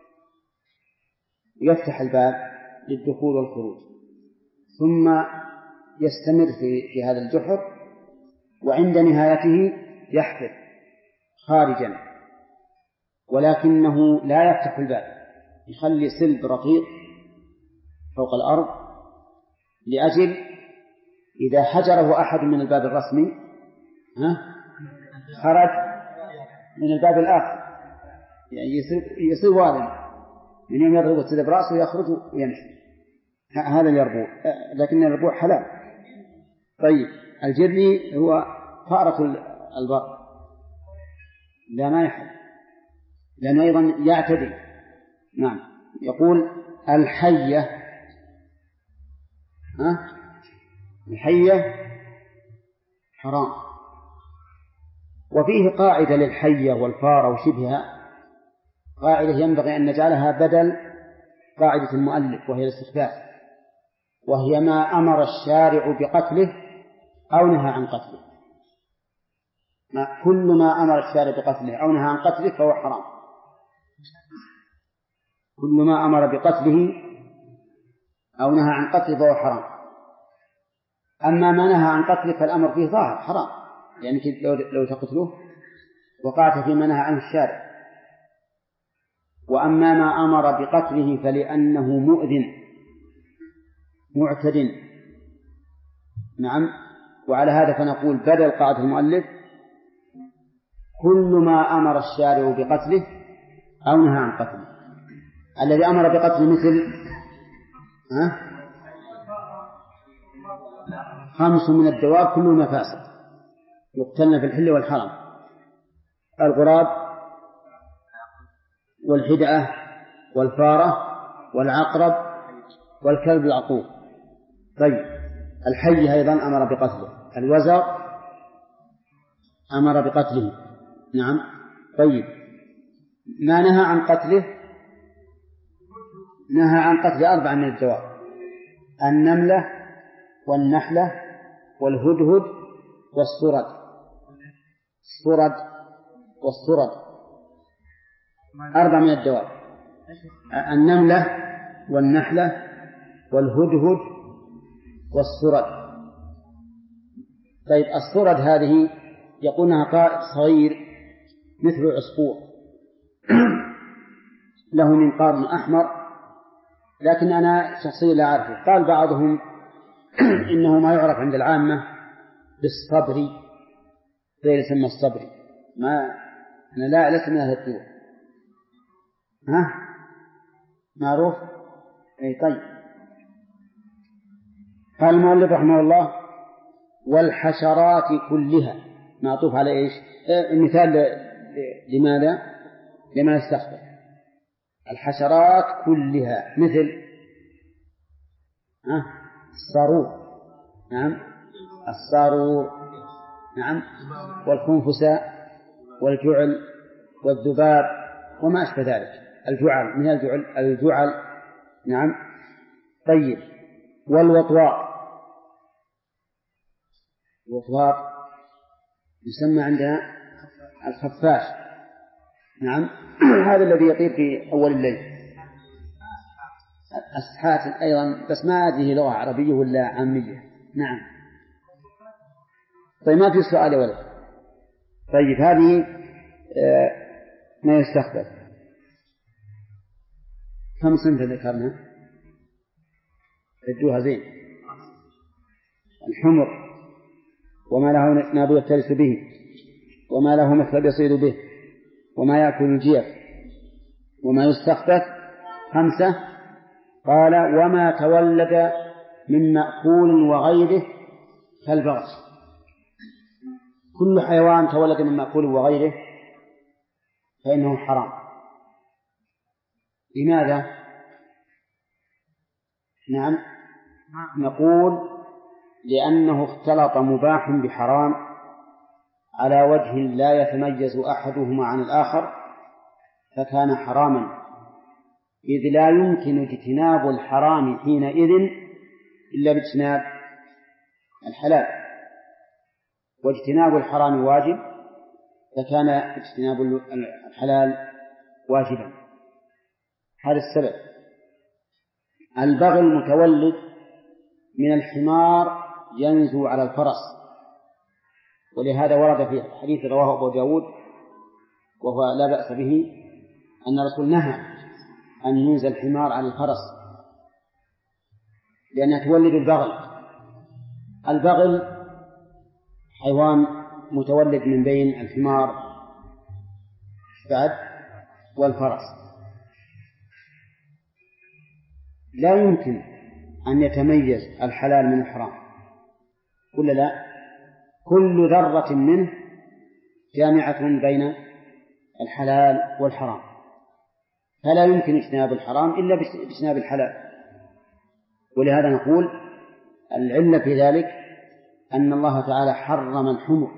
يفتح الباب للدخول والخروج، ثم يستمر في هذا الجحر، وعند نهايته يحفر خارجا، ولكنه لا يفتح الباب، يخلي سلب رقيق فوق الأرض، لأجل إذا حجره أحد من الباب الرسمي خرج من الباب الآخر، يعني يصير والد من يوم يضرب السد برأسه يخرج ويمشي، هذا اليربوع، لكن اليربوع حلال. طيب الجري هو فأرة البر، لا ما يحل لأنه أيضا يعتدي. نعم. يقول الحية، الحية حرام. وفيه قاعدة للحية والفارة وشبهها، قاعدة ينبغي أن نجعلها بدل قاعدة المؤلف وهي الاستخفاف، وهي ما أمر الشارع بقتله أو نهى عن قتله. كل ما أمر الشارع بقتله أو نهى عن قتله فهو حرام، كل ما أمر بقتله أو نهى عن قتله فهو حرام. أما ما نهى عن قتله فالأمر فيه ظاهر حرام، يعني لو تقتله وقعت فيما نهى عنه الشارع. وأما ما أمر بقتله فلأنه مؤذن معتد. نعم. وعلى هذا فنقول بدل قاعدة المؤلف كل ما أمر الشارع بقتله أو نهى عن قتله. الذي أمر بقتله مثل 5 من الدواب كلهما فاسد يقتلن في الحل والحرم: الغراب والحدأة والفارة والعقرب والكلب العقور. طيب الحي أيضا أمر بقتله، الوزغ أمر بقتله. نعم. طيب ما نهى عن قتله؟ نهى عن قتل 4 من الدواب: النملة والنحلة والهدهد والسرد. السرد والسرد 4 من الدواب: النملة والنحلة والهدهد والسرد. طيب السرد هذه يقولونها طائر صغير مثل العصفور له منقار أحمر، لكن أنا شخصيا لا أعرفه. قال بعضهم إنه ما يعرف عند العامة بالصبري، غير يسمى الصبري. أنا لا لست من أهل الطيور. معروف؟ أي طيب. قال المؤلف رحمه الله: والحشرات كلها، معطوف على إيش؟ المثال لماذا؟ لما نستخدم الحشرات كلها، مثل الصارور. نعم الصارور. نعم. والخنفساء والجعل والذباب وما أشبه ذلك. الجعل من الجعل. نعم. طيب والوطواء، الوطواء يسمى عندنا الخفاش. نعم. هذا الذي يطير في أول الليل. السحات أيضا، بس ما أدري لغة عربية ولا عامية. نعم. طيب ما في سؤال يا ولد. طيب هذه ما يستخدم. كم صنف ذكرنا؟ ردوها زين. الحمر وما له ناب يفترس به، وما له مثل يصيد به، وما يأكل الجيف، وما يستخفف. 5. قال وما تولد من مأكول وغيره كالبغل. كل حيوان تولد من مأكول وغيره فإنه حرام. لماذا؟ نعم نقول لأنه اختلط مباح بحرام على وجه لا يتميز أحدهما عن الآخر فكان حراما، إذ لا يمكن اجتناب الحرام حينئذ إلا باجتناب الحلال، واجتناب الحرام واجب فكان اجتناب الحلال واجبا. هذا السبب. البغل المتولد من الحمار ينزو على الفرس، ولهذا ورد في حديث رواه أبو داود وهو لا بأس به أن الرسول نهى أن ينزل الحمار على الفرس لأنها تولد البغل. البغل حيوان متولد من بين الحمار بعد والفرس، لا يمكن أن يتميز الحلال من الحرام ولا لا؟ كل ذرة منه جامعة بين الحلال والحرام، فلا يمكن اجتناب الحرام إلا باجتناب الحلال. ولهذا نقول العلة في ذلك أن الله تعالى حرم الحمر،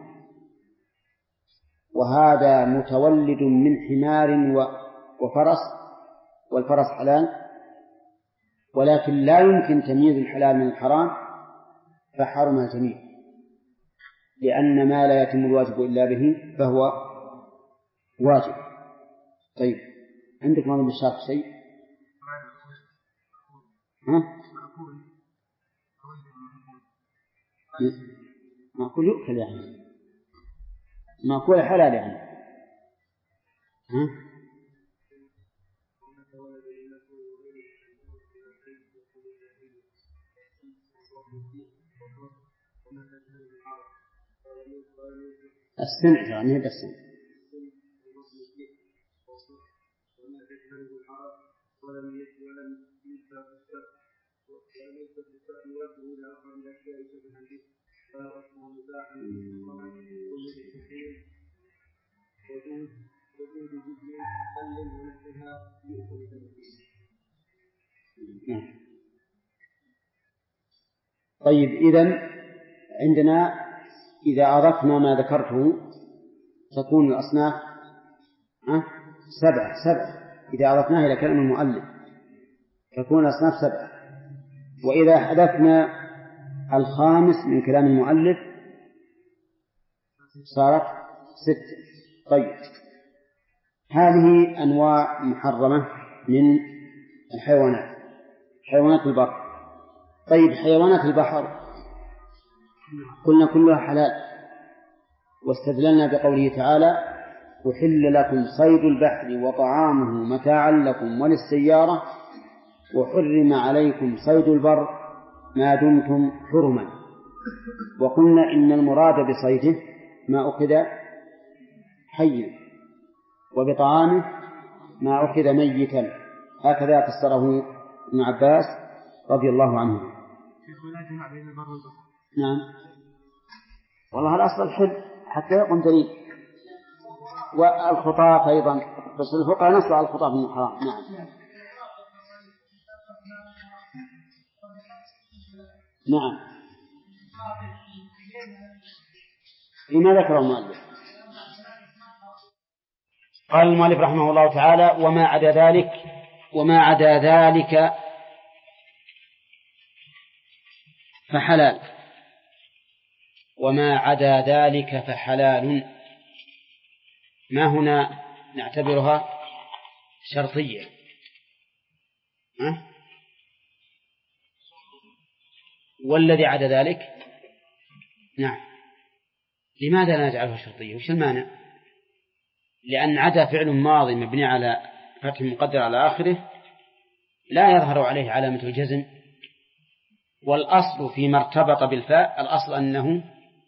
وهذا متولد من حمار وفرس، والفرس حلال، ولكن لا يمكن تمييز الحلال من الحرام فحرم الجميع، لأن ما لا يتم الواجب إلا به فهو واجب. طيب عندك ماذا بالشرط شيء؟ معقول يؤكل يعني، معقول حلال يعني. السمع يعني هذا السمع. طيب إذن عندنا إذا أضفنا ما ذكرته تكون الأصناف سبعة. إذا أضفناها إلى كلام المؤلف تكون الأصناف 7. وإذا حذفنا الخامس من كلام المؤلف صارت 6. طيب هذه أنواع محرمة من الحيوانات، حيوانات البر. طيب حيوانات البحر قلنا كلها حلال، واستدللنا بقوله تعالى أحل لكم صيد البحر وطعامه متاعا لكم وللسيارة وحرم عليكم صيد البر ما دمتم حرما. وقلنا إن المراد بصيده ما أخذ حيا وبطعامه ما أخذ ميتا، هكذا فسره ابن عباس رضي الله عنه. نعم والله الأصل الحل حتى يقوم دليل، والخطاف أيضا، بس الفقهاء نصوا على الخطاف من الحرام. نعم لما ذكر المؤلف. قال المؤلف رحمه الله تعالى وما عدا ذلك فحلال. وما عدا ذلك فحلال، ما هنا نعتبرها شرطية. والذي عدا ذلك نعم، لماذا لا نجعلها شرطية؟ وش المانع؟ لأن عدا فعل ماضي مبني على فتح مقدر على آخره لا يظهر عليه علامة الجزم، والأصل فيما ارتبط بالفاء الأصل أنه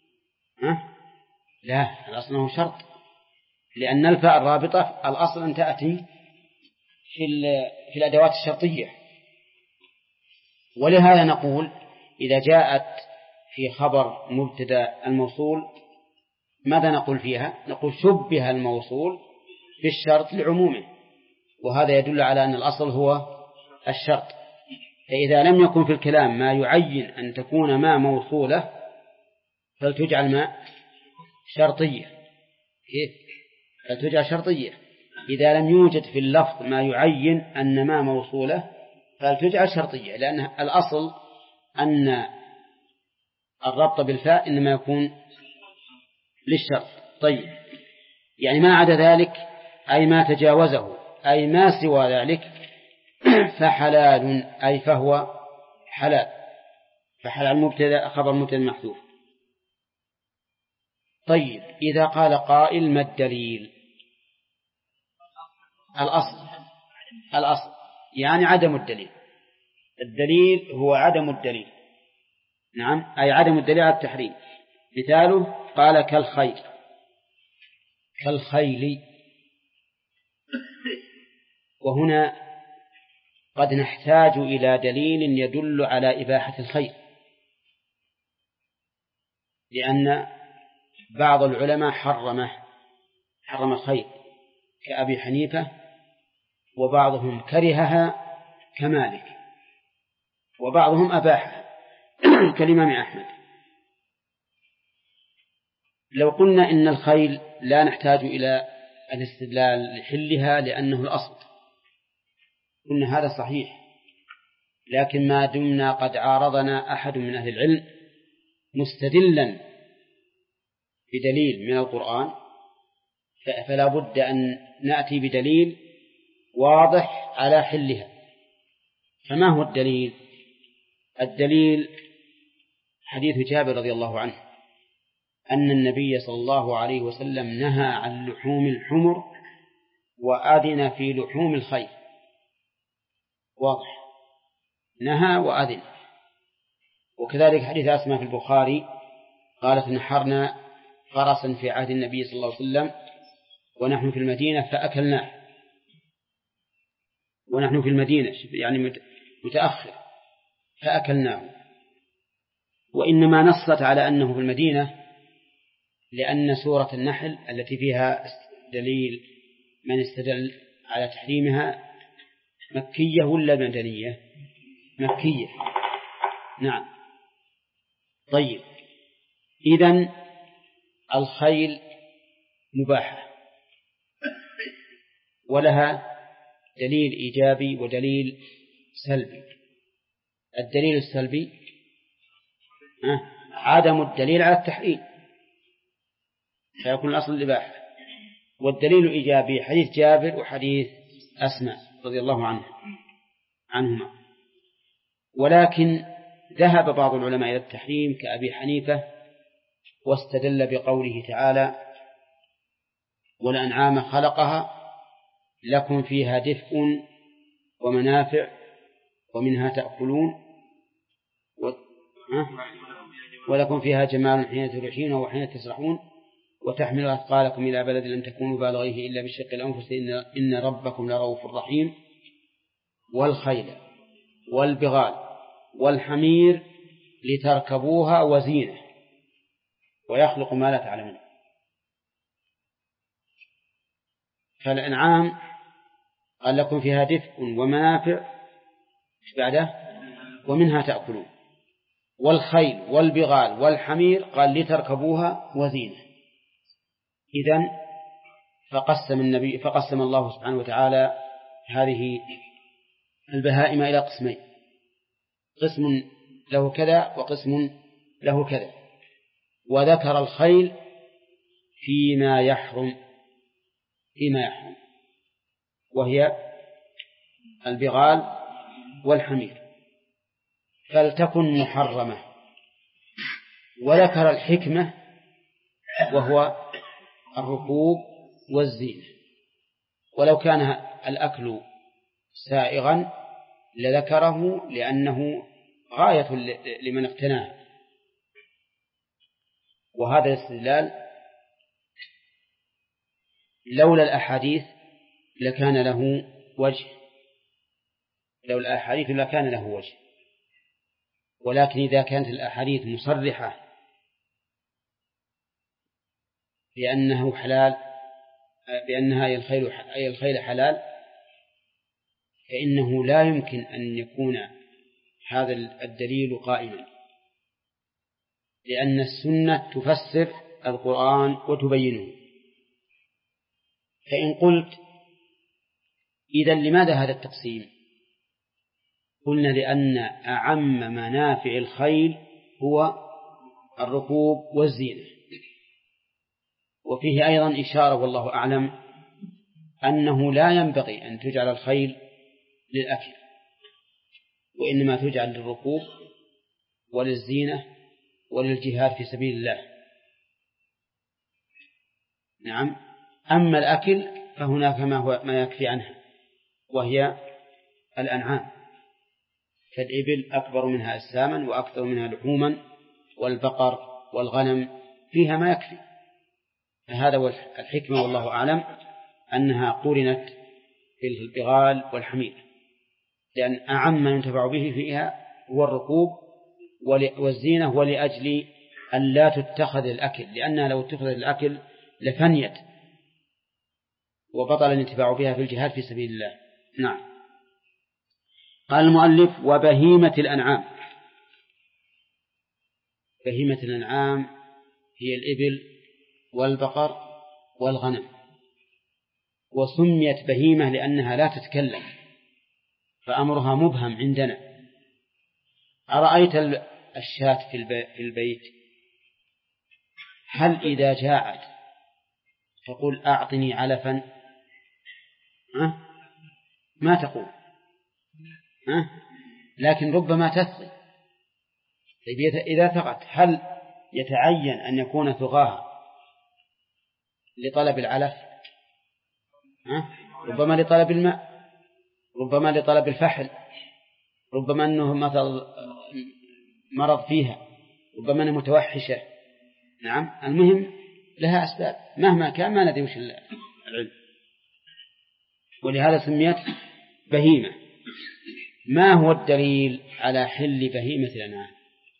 لا، الأصل أنه شرط، لأن الفاء الرابطة الأصل أن تأتي في الأدوات الشرطية. ولهذا نقول إذا جاءت في خبر مبتدأ الموصول ماذا نقول فيها؟ نقول شبه الموصول بالشرط لعمومه، وهذا يدل على أن الأصل هو الشرط. فإذا لم يكن في الكلام ما يعين أن تكون ما موصولة فلتجعل ما شرطية. فلتجعل شرطية. إذا لم يوجد في اللفظ ما يعين أن ما موصولة فلتجعل شرطية، لأن الأصل أن الربط بالفاء إنما يكون للشرط. طيب يعني ما عدا ذلك أي ما تجاوزه أي ما سوى ذلك فحلال، أي فهو حلال. فحلال مبتدأ خبر مبتدأ محذوف. طيب إذا قال قائل ما الدليل؟ الأصل يعني عدم الدليل. الدليل هو عدم الدليل. نعم أي عدم الدليل على التحريم. مثاله قال كالخيل. وهنا قد نحتاج إلى دليل يدل على إباحة الخيل، لأن بعض العلماء حرم الخيل كأبي حنيفة، وبعضهم كرهها كمالك، وبعضهم أباحها كالإمام أحمد. لو قلنا إن الخيل لا نحتاج إلى الاستدلال لحلها لأنه الأصل، قلنا هذا صحيح، لكن ما دمنا قد عارضنا أحد من أهل العلم مستدلا بدليل من القرآن فلا بد أن نأتي بدليل واضح على حلها. فما هو الدليل؟ الدليل حديث جابر رضي الله عنه أن النبي صلى الله عليه وسلم نهى عن لحوم الحمر وأذن في لحوم الخيل. واضح، نهى وأذن. وكذلك حديث أسماء في البخاري قالت نحرنا فرسا في عهد النبي صلى الله عليه وسلم ونحن في المدينة فأكلناه، ونحن في المدينة يعني متأخر فأكلناه. وإنما نصت على أنه في المدينة لأن سورة النحل التي فيها دليل من استدل على تحريمها مكية ولا مدنية؟ مكية. نعم. طيب، إذن الخيل مباحة ولها دليل إيجابي ودليل سلبي. الدليل السلبي عدم الدليل على التحريم فيكون الأصل الإباحة، والدليل الإيجابي حديث جابر وحديث أسماء رضي الله عنهما. ولكن ذهب بعض العلماء إلى التحريم كأبي حنيفة واستدل بقوله تعالى والأنعام خلقها لكم فيها دفء ومنافع ومنها تأكلون ولكم فيها جمال حين تريحون وحين تسرحون وتحمل أثقالكم إلى بلد لم تكونوا بالغيه إلا بشق الأنفس إن ربكم لرؤوف رحيم والخيل والبغال والحمير لتركبوها وزينة ويخلق ما لا تعلمون. فالأنعام قال لكم فيها دفء ومنافع بعده ومنها تأكلون، والخيل والبغال والحمير قال لتركبوها وزينة. إذن فقسم الله سبحانه وتعالى هذه البهائم إلى قسمين، قسم له كذا وقسم له كذا، وذكر الخيل فيما يحرم وهي البغال والحمير فلتكن محرمة، وذكر الحكمة وهو الركوب والزينة. ولو كان الأكل سائغا لذكره لأنه غاية لمن اقتناه. وهذا الاستدلال لولا الأحاديث لكان له وجه، ولكن إذا كانت الأحاديث مصرحة بأنه حلال، بأنها أي الخيل حلال، فإنه لا يمكن أن يكون هذا الدليل قائما، لأن السنة تفسر القرآن وتبينه. فإن قلت إذن لماذا هذا التقسيم؟ قلنا لأن أعم منافع الخيل هو الركوب والزينة، وفيه أيضا إشارة والله أعلم أنه لا ينبغي أن تجعل الخيل للأكل، وإنما تجعل للركوب وللزينة وللجهاد في سبيل الله. نعم. أما الأكل فهناك ما يكفي عنها، وهي الأنعام، فالإبل أكبر منها أجساما وأكثر منها لحوما، والبقر والغنم فيها ما يكفي. هذا هو الحكمة والله أعلم أنها قرنت في البغال والحمير، لأن أعم ما ينتفع به فيها هو الركوب والزينة، ولأجل أن لا تتخذ الأكل، لأنها لو اتخذت الأكل لفنيت وبطل الانتفاع بها في الجهاد في سبيل الله. نعم. قال المؤلف: وبهيمة الأنعام. بهيمة الأنعام هي الإبل والبقر والغنم، وسميت بهيمة لأنها لا تتكلم فأمرها مبهم عندنا. أرأيت الشاة في البيت، هل إذا جاءت تقول أعطني علفا؟ ما تقول، لكن ربما تثغي. إذا ثغت هل يتعين أن يكون ثغاها لطلب العلف؟ ربما لطلب الماء، ربما لطلب الفحل، ربما أنه مثل مرض فيها، ربما أنها متوحشة. نعم، المهم لها أسباب مهما كان، ما ندري وش العلم، ولهذا سميت بهيمة. ما هو الدليل على حل بهيمة الأنعام؟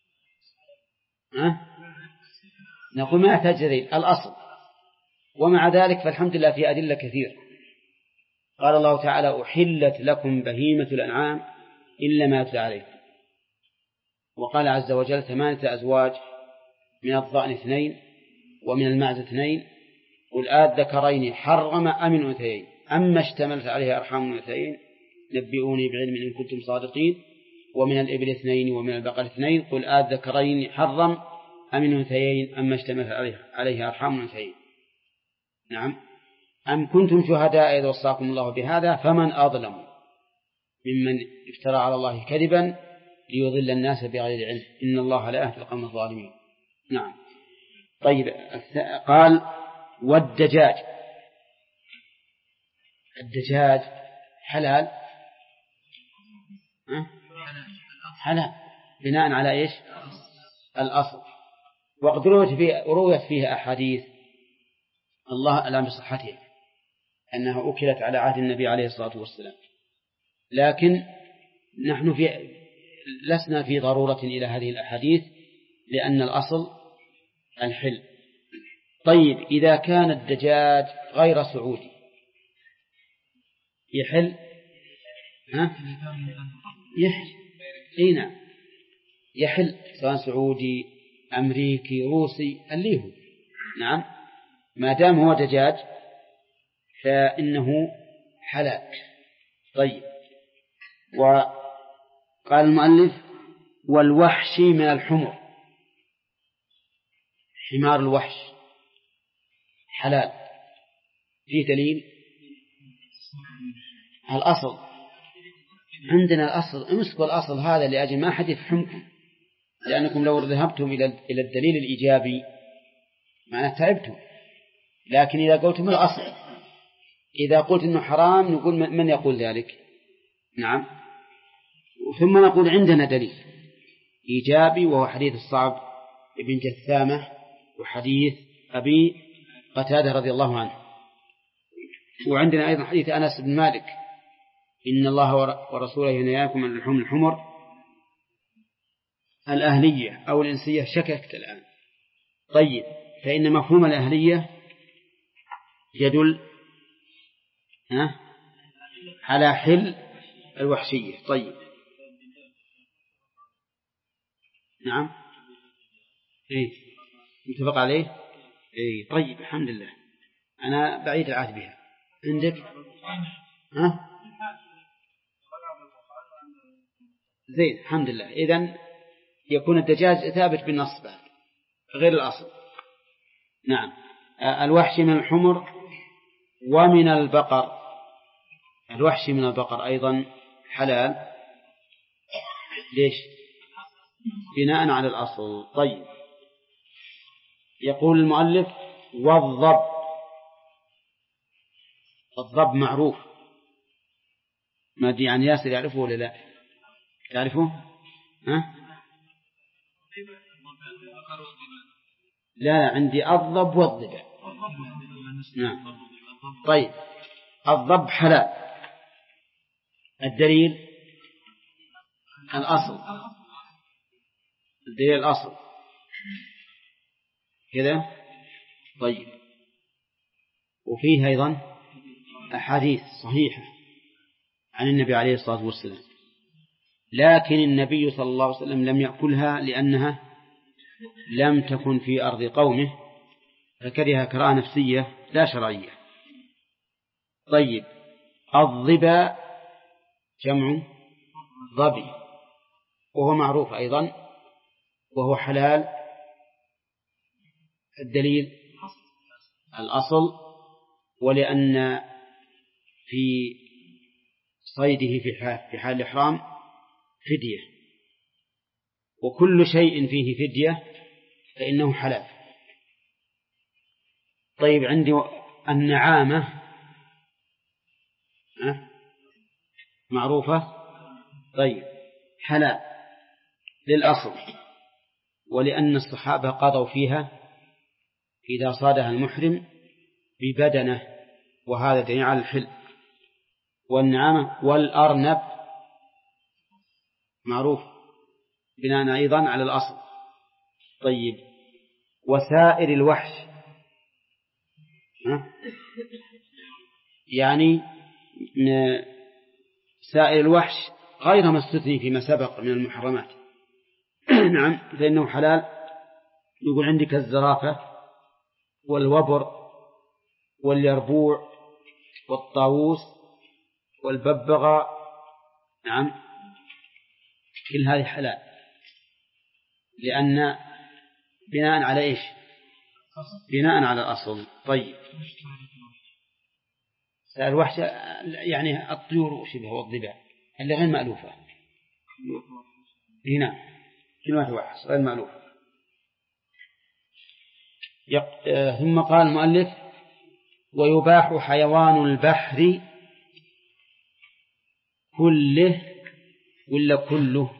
نقول ما تجري الأصل، ومع ذلك فالحمد لله في أدلة كثيرة. قال الله تعالى: أحلت لكم بهيمة الأنعام إلا ما يتلى عليكم. وقال عز وجل: 8 أزواج، من الضأن 2 ومن المعز 2، قل آذكرين حرم أم الأنثيين أما اشتملت عليه أرحام الأنثيين نبئوني بعلم إن كنتم صادقين. ومن الإبل 2 ومن البقر 2، قل آذكرين حرم أم الأنثيين أما اشتملت عليه أرحام الأنثيين. نعم. أم كنتم شهداء إذ وصاكم الله بهذا فمن أظلم ممن افترى على الله كذبا ليضل الناس بغير علم إن الله لا يهدي القوم الظالمين. نعم. طيب، قال: والدجاج. الدجاج حلال؟ حلال بناء على إيش؟ الأصل. وقد رويت فيها أحاديث الله أعلم بصحتها أنها أكلت على عهد النبي عليه الصلاة والسلام، لكن نحن لسنا في ضرورة إلى هذه الأحاديث لأن الأصل الحل. طيب، إذا كان الدجاج غير سعودي يحل؟ يحل. نعم يحل، سواء سعودي أمريكي روسي اللي هو. نعم، ما دام هو دجاج فإنه حلال. طيب، وقال المؤلف: والوحشي من الحمر. حمار الوحش حلال، فيه دليل؟ الأصل عندنا الأصل، امسكوا الأصل هذا لأجل ما أحد يفهمكم، لأنكم لو ذهبتم إلى الدليل الإيجابي معناه تعبتم. لكن إذا قلتم الأصل، إذا قلت إنه حرام نقول من يقول ذلك؟ نعم. ثم نقول عندنا دليل إيجابي وهو حديث الصعب ابن جثامة وحديث أبي قتادة رضي الله عنه، وعندنا أيضا حديث أنس بن مالك: إن الله ورسوله ينهاكم عن لحوم الحمر الأهلية أو الإنسية. شككت الآن. طيب، فإن مفهوم الأهلية يدل على حل الوحشية. طيب، نعم، متفق عليه. طيب، الحمد لله، أنا بعيد العهد بها. عندك زين، الحمد لله. إذن يكون الدجاج ثابت بالنص بعد غير الأصل. نعم. الوحشي من الحمر ومن البقر. الوحشي من البقر أيضا حلال. ليش؟ بناء على الأصل. طيب، يقول المؤلف: والضب. الضب معروف، ما أدري عن ياسر يعرفه ولا لا؟ تعرفه؟ لا عندي الضب والضبع. نعم. طيب الضب حلال، الدليل الأصل، الدليل الأصل كذا. طيب وفيه أيضا أحاديث صحيحة عن النبي عليه الصلاة والسلام، لكن النبي صلى الله عليه وسلم لم يأكلها لأنها لم تكن في أرض قومه، فكرها كراهة نفسية لا شرعية. طيب الضبا جمع ضبي، وهو معروف أيضا وهو حلال، الدليل الأصل، ولأن في صيده في حال الإحرام فدية، وكل شيء فيه فدية فإنه حلال. طيب عندي النعامة معروفة، طيب حلال للأصل، ولأن الصحابة قضوا فيها إذا صادها المحرم ببدنه، وهذا دليل على الحل. والنعامة والأرنب معروف بناء أيضا على الأصل. طيب وسائر الوحش يعني سائر الوحش غير ما استثني فيما سبق من المحرمات نعم فإنه حلال. يقول عندك الزرافة والوبر واليربوع والطاووس والببغاء، نعم كل هذه حلال، لأن بناء على إيش؟ بناء على الأصل. طيب سائر الوحش يعني الطيور وشبه والضباع اللي غير مألوفة هنا كلمة وحش غير مألوفة. ثم قال المؤلف ويباح حيوان البحر كله ولا كله؟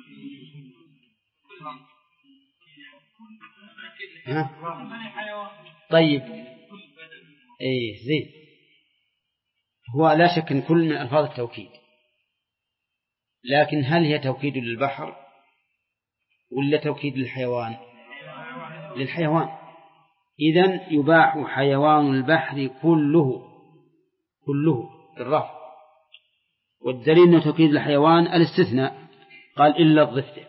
طيب ايه زين، هو لا شك ان كل من الفاظ التوكيد، لكن هل هي توكيد للبحر ولا توكيد للحيوان؟ للحيوان. إذن يباح حيوان البحر كله، كله بالرفع، والدليل أنه توكيد الحيوان الاستثناء، قال إلا الضفدع.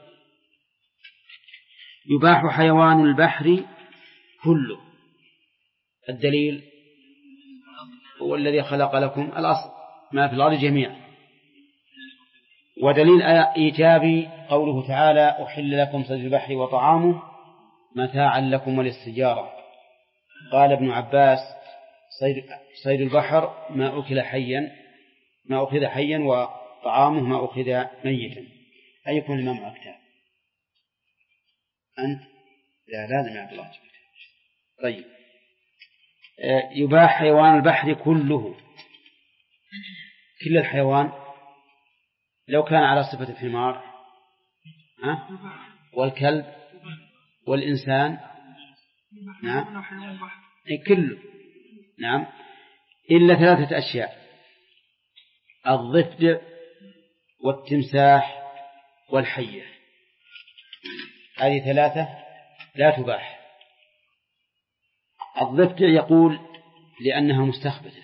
يباح حيوان البحر كله، الدليل هو الذي خلق لكم الأصل ما في الأرض جميعا. ودليل إيجابي قوله تعالى أحل لكم صيد البحر وطعامه متاعا لكم وللسيارة. قال ابن عباس صيد البحر ما أكل حيا، ما أخذ حيا، وطعامه ما أخذ ميتا. أيكون الإمام أكتاب أنت؟ لا لازم يا عبد الله. طيب يباح حيوان البحر كله، كل الحيوان لو كان على صفة الحمار والكلب والإنسان، نعم كله، نعم إلا ثلاثة أشياء: الضفدع والتمساح والحية، هذه ثلاثة لا تباح. الضفدع يقول لأنها مستخبثة،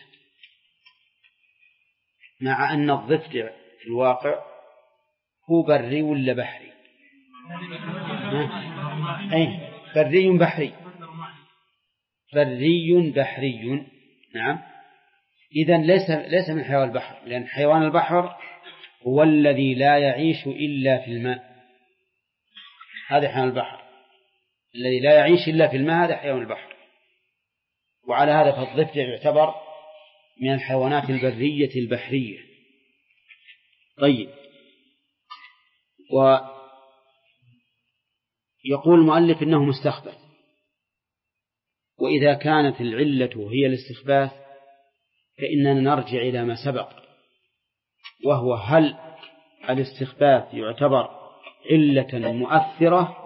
مع أن الضفدع في الواقع هو بري ولا بحري؟ أي بري بحري، بري بحري، نعم. إذن ليس من حيوان البحر، لأن حيوان البحر هو الذي لا يعيش إلا في الماء، هذا حيوان البحر الذي لا يعيش إلا في الماء، هذا حيوان البحر. وعلى هذا فالضفدع يعتبر من الحيوانات البرية البحرية. طيب ويقول المؤلف إنه مستخبث، وإذا كانت العلة هي الاستخباث فإننا نرجع إلى ما سبق، وهو هل الاستخباث يعتبر علة مؤثرة